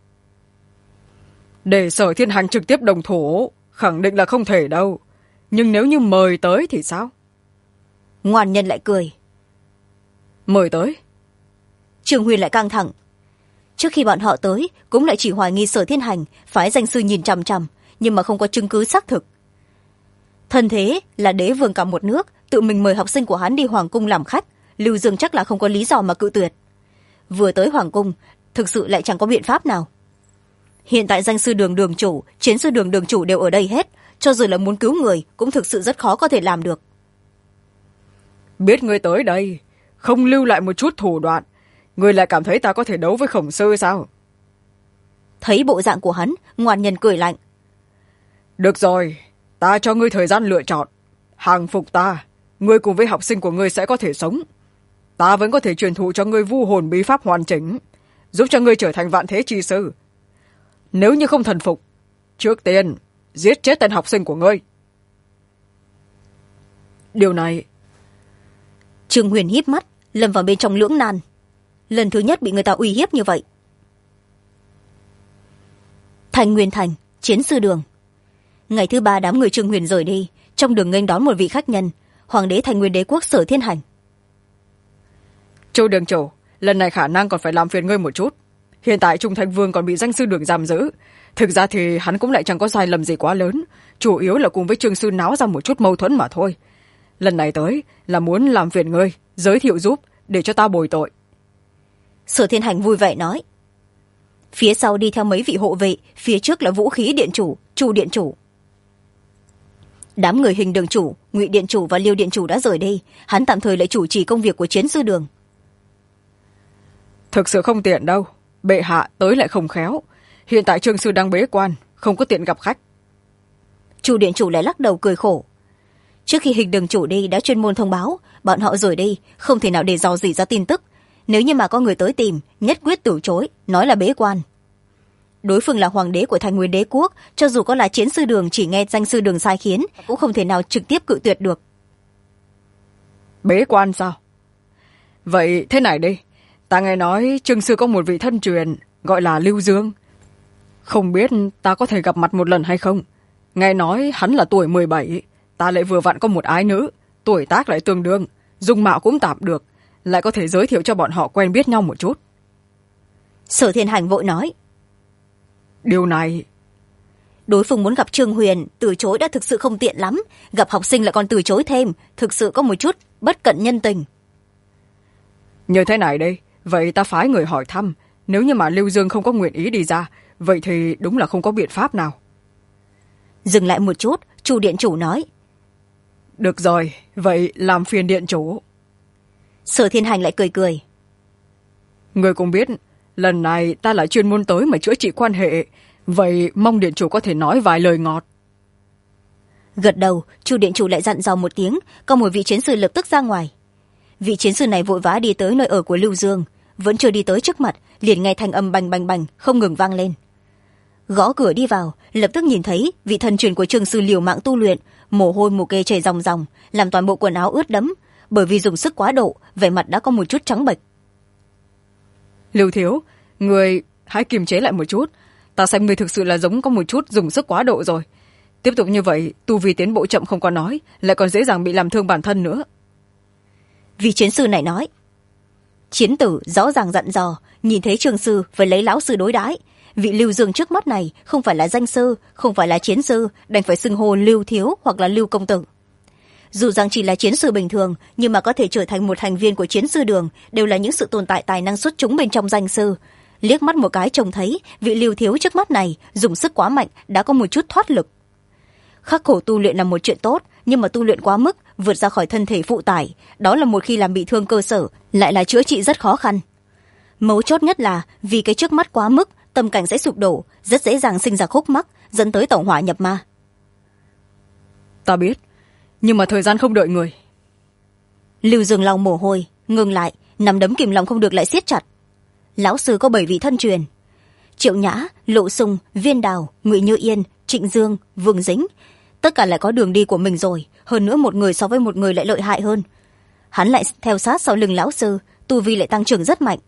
Để Sở Thiên Hành trực tiếp đồng thủ khẳng định là không thể đâu, nhưng nếu như mời tới thì sao? Ngoan Nhân lại cười. Mời tới? Trương Huyền lại căng thẳng. Trước khi bọn họ tới cũng lại chỉ hoài nghi Sở Thiên Hành phái danh sư nhìn chằm chằm, nhưng mà không có chứng cứ xác thực. Thân thế là đế vương cả một nước, tự mình mời học sinh của hắn đi hoàng cung làm khách, Lưu Dương chắc là không có lý do mà cự tuyệt. Vừa tới hoàng cung thực sự lại chẳng có biện pháp nào. Hiện tại danh sư đường đường chủ, chiến sư đường đường chủ đều ở đây hết, cho dù là muốn cứu người cũng thực sự rất khó có thể làm được. Biết ngươi tới đây không lưu lại một chút thủ đoạn, ngươi lại cảm thấy ta có thể đấu với khổng sư sao? Thấy bộ dạng của hắn, Ngoan Nhân cười lạnh. Được rồi, ta cho ngươi thời gian lựa chọn. Hàng phục ta, ngươi cùng với học sinh của ngươi sẽ có thể sống. Ta vẫn có thể truyền thụ cho ngươi vu hồn bí pháp hoàn chỉnh, giúp cho ngươi trở thành vạn thế chi sư. Nếu như không thần phục, trước tiên giết chết tên học sinh của ngươi. Điều này... Trương Huyền híp mắt lâm vào bên trong lưỡng nan. Lần thứ nhất bị người ta uy hiếp như vậy. Thành Nguyên Thành, chiến sư đường. Ngày thứ 3 đám người Trương Huyền rời đi, trong đường nghênh đón một vị khách nhân, hoàng đế Thành Nguyên Đế quốc Sở Thiên Hành. Châu đường chủ, lần này khả năng còn phải làm phiền ngươi một chút. Hiện tại Trung Thanh Vương còn bị danh sư đường giam giữ. Thực ra thì hắn cũng lại chẳng có sai lầm gì quá lớn, chủ yếu là cùng với Trương sư náo ra một chút mâu thuẫn mà thôi. Lần này tới là muốn làm phiền ngươi giới thiệu giúp để cho ta bồi tội. Sở Thiên Hành vui vẻ nói. Phía sau đi theo mấy vị hộ vệ, phía trước là Vũ Khí điện chủ, Chu điện chủ. Đám người Hình đường chủ, Ngụy điện chủ và Liêu điện chủ đã rời đi, hắn tạm thời lại chủ trì công việc của chiến sư đường. Thực sự không tiện đâu, bệ hạ tới lại không khéo. Hiện tại Trương sư đang bế quan, không có tiện gặp khách. Chu điện chủ lại lắc đầu cười khổ. Trước khi Hình đường chủ đi đã chuyên môn thông báo, bọn họ rời đi không thể nào để dò dỉ ra tin tức. Nếu như mà có người tới tìm, nhất quyết từ chối, nói là bế quan. Đối phương là hoàng đế của Thành Nguyên Đế quốc, cho dù có là chiến sư đường chỉ nghe danh sư đường sai khiến, cũng không thể nào trực tiếp cự tuyệt được. Bế quan sao? Vậy thế này đi, ta nghe nói Trương sư có một vị thân truyền gọi là Lưu Dương. Không biết ta có thể gặp mặt một lần hay không? Nghe nói hắn là tuổi 17, ta lại vừa vặn có một ái nữ, tuổi tác lại tương đương, dung mạo cũng tạm được, lại có thể giới thiệu cho bọn họ quen biết nhau một chút. Sở Thiên Hành vội nói. Điều này... Đối phương muốn gặp Trương Huyền, từ chối đã thực sự không tiện lắm, gặp học sinh lại còn từ chối thêm, thực sự có một chút bất cận nhân tình. Như thế này đây, vậy ta phái người hỏi thăm, nếu như mà Lưu Dương không có nguyện ý đi ra, vậy thì đúng là không có biện pháp nào. Dừng lại một chút, Chu điện chủ nói. Được rồi, vậy làm phiền điện chủ. Sở Thiên Hành lại cười cười. Người cũng biết, lần này ta lại chuyên môn tới mà chữa trị quan hệ, vậy mong điện chủ có thể nói vài lời ngọt. Gật đầu, Chu điện chủ lại dặn dò một tiếng, có một vị chiến sư lập tức ra ngoài. Vị chiến sư này vội vã đi tới nơi ở của Lưu Dương, vẫn chưa đi tới trước mặt, liền nghe thanh âm bành bành bành không ngừng vang lên. Gõ cửa đi vào, lập tức nhìn thấy vị thần truyền của Trương sư liều mạng tu luyện, mồ hôi mồ kê chảy ròng ròng, làm toàn bộ quần áo ướt đẫm, bởi vì dùng sức quá độ, vẻ mặt đã có một chút trắng bệch. Lưu thiếu, người hãy kiềm chế lại một chút, ta xem người thực sự là giống có một chút dùng sức quá độ rồi. Tiếp tục như vậy, tu vi tiến bộ chậm không có nói, lại còn dễ dàng bị làm thương bản thân nữa. Vị chiến sư này nói. Chiến tử rõ ràng dặn dò, nhìn thấy Trương sư phải lấy lão sư đối đãi. Vị Lưu Dương trước mắt này không phải là danh sư, không phải là chiến sư, đành phải xưng hô Lưu thiếu hoặc là Lưu công tử. Dù rằng chỉ là chiến sư bình thường, nhưng mà có thể trở thành một thành viên của chiến sư đường, đều là những sự tồn tại tài năng xuất chúng bên trong danh sư. Liếc mắt một cái trông thấy vị Lưu thiếu trước mắt này dùng sức quá mạnh, đã có một chút thoát lực. Khắc khổ tu luyện là một chuyện tốt, nhưng mà tu luyện quá mức, vượt ra khỏi thân thể phụ tải, đó là một khi làm bị thương cơ sở, lại là chữa trị rất khó khăn. Mấu chốt nhất là vì cái trước mắt quá mức, tâm cảnh sẽ sụp đổ, rất dễ dàng sinh ra khúc mắc, dẫn tới tẩu hỏa nhập ma. Ta biết, nhưng mà thời gian không đợi người. Lưu Dương lau mồ hôi, ngừng lại, nắm đấm kìm lòng không được lại siết chặt. Lão sư có 7 vị thân truyền: Triệu Nhã, Lộ Sung, Viên Đào, Ngụy Như Yên, Trịnh Dương, Vương Dĩnh, tất cả lại có đường đi của mình rồi, hơn nữa một người so với một người lại lợi hại hơn. Hắn lại theo sát sau lưng lão sư, tu vi lại tăng trưởng rất mạnh.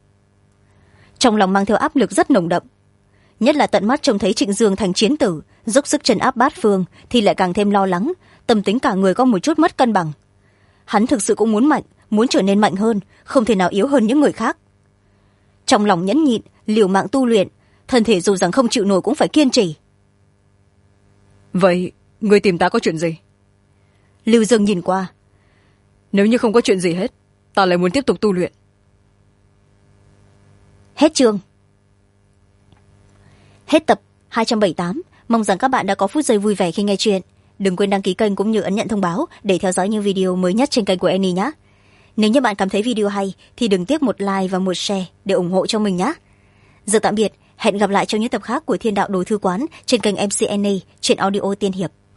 Trong lòng mang theo áp lực rất nồng đậm, nhất là tận mắt trông thấy Trịnh Dương thành chiến tử, dốc sức trấn áp bát phương, thì lại càng thêm lo lắng, tâm tính cả người có một chút mất cân bằng. Hắn thực sự cũng muốn mạnh, muốn trở nên mạnh hơn, không thể nào yếu hơn những người khác. Trong lòng nhẫn nhịn, liều mạng tu luyện, thân thể dù rằng không chịu nổi cũng phải kiên trì. Vậy người tìm ta có chuyện gì? Lưu Dương nhìn qua. Nếu như không có chuyện gì hết, ta lại muốn tiếp tục tu luyện. Hết chương. Hết tập 278. Mong rằng các bạn đã có phút giây vui vẻ khi nghe chuyện. Đừng quên đăng ký kênh cũng như ấn nhận thông báo để theo dõi những video mới nhất trên kênh của Annie nhé. Nếu như bạn cảm thấy video hay thì đừng tiếc một like và một share để ủng hộ cho mình nhé. Giờ tạm biệt, hẹn gặp lại trong những tập khác của Thiên Đạo Đồ Thư Quán trên kênh MC Annie trên Audio Tiên Hiệp.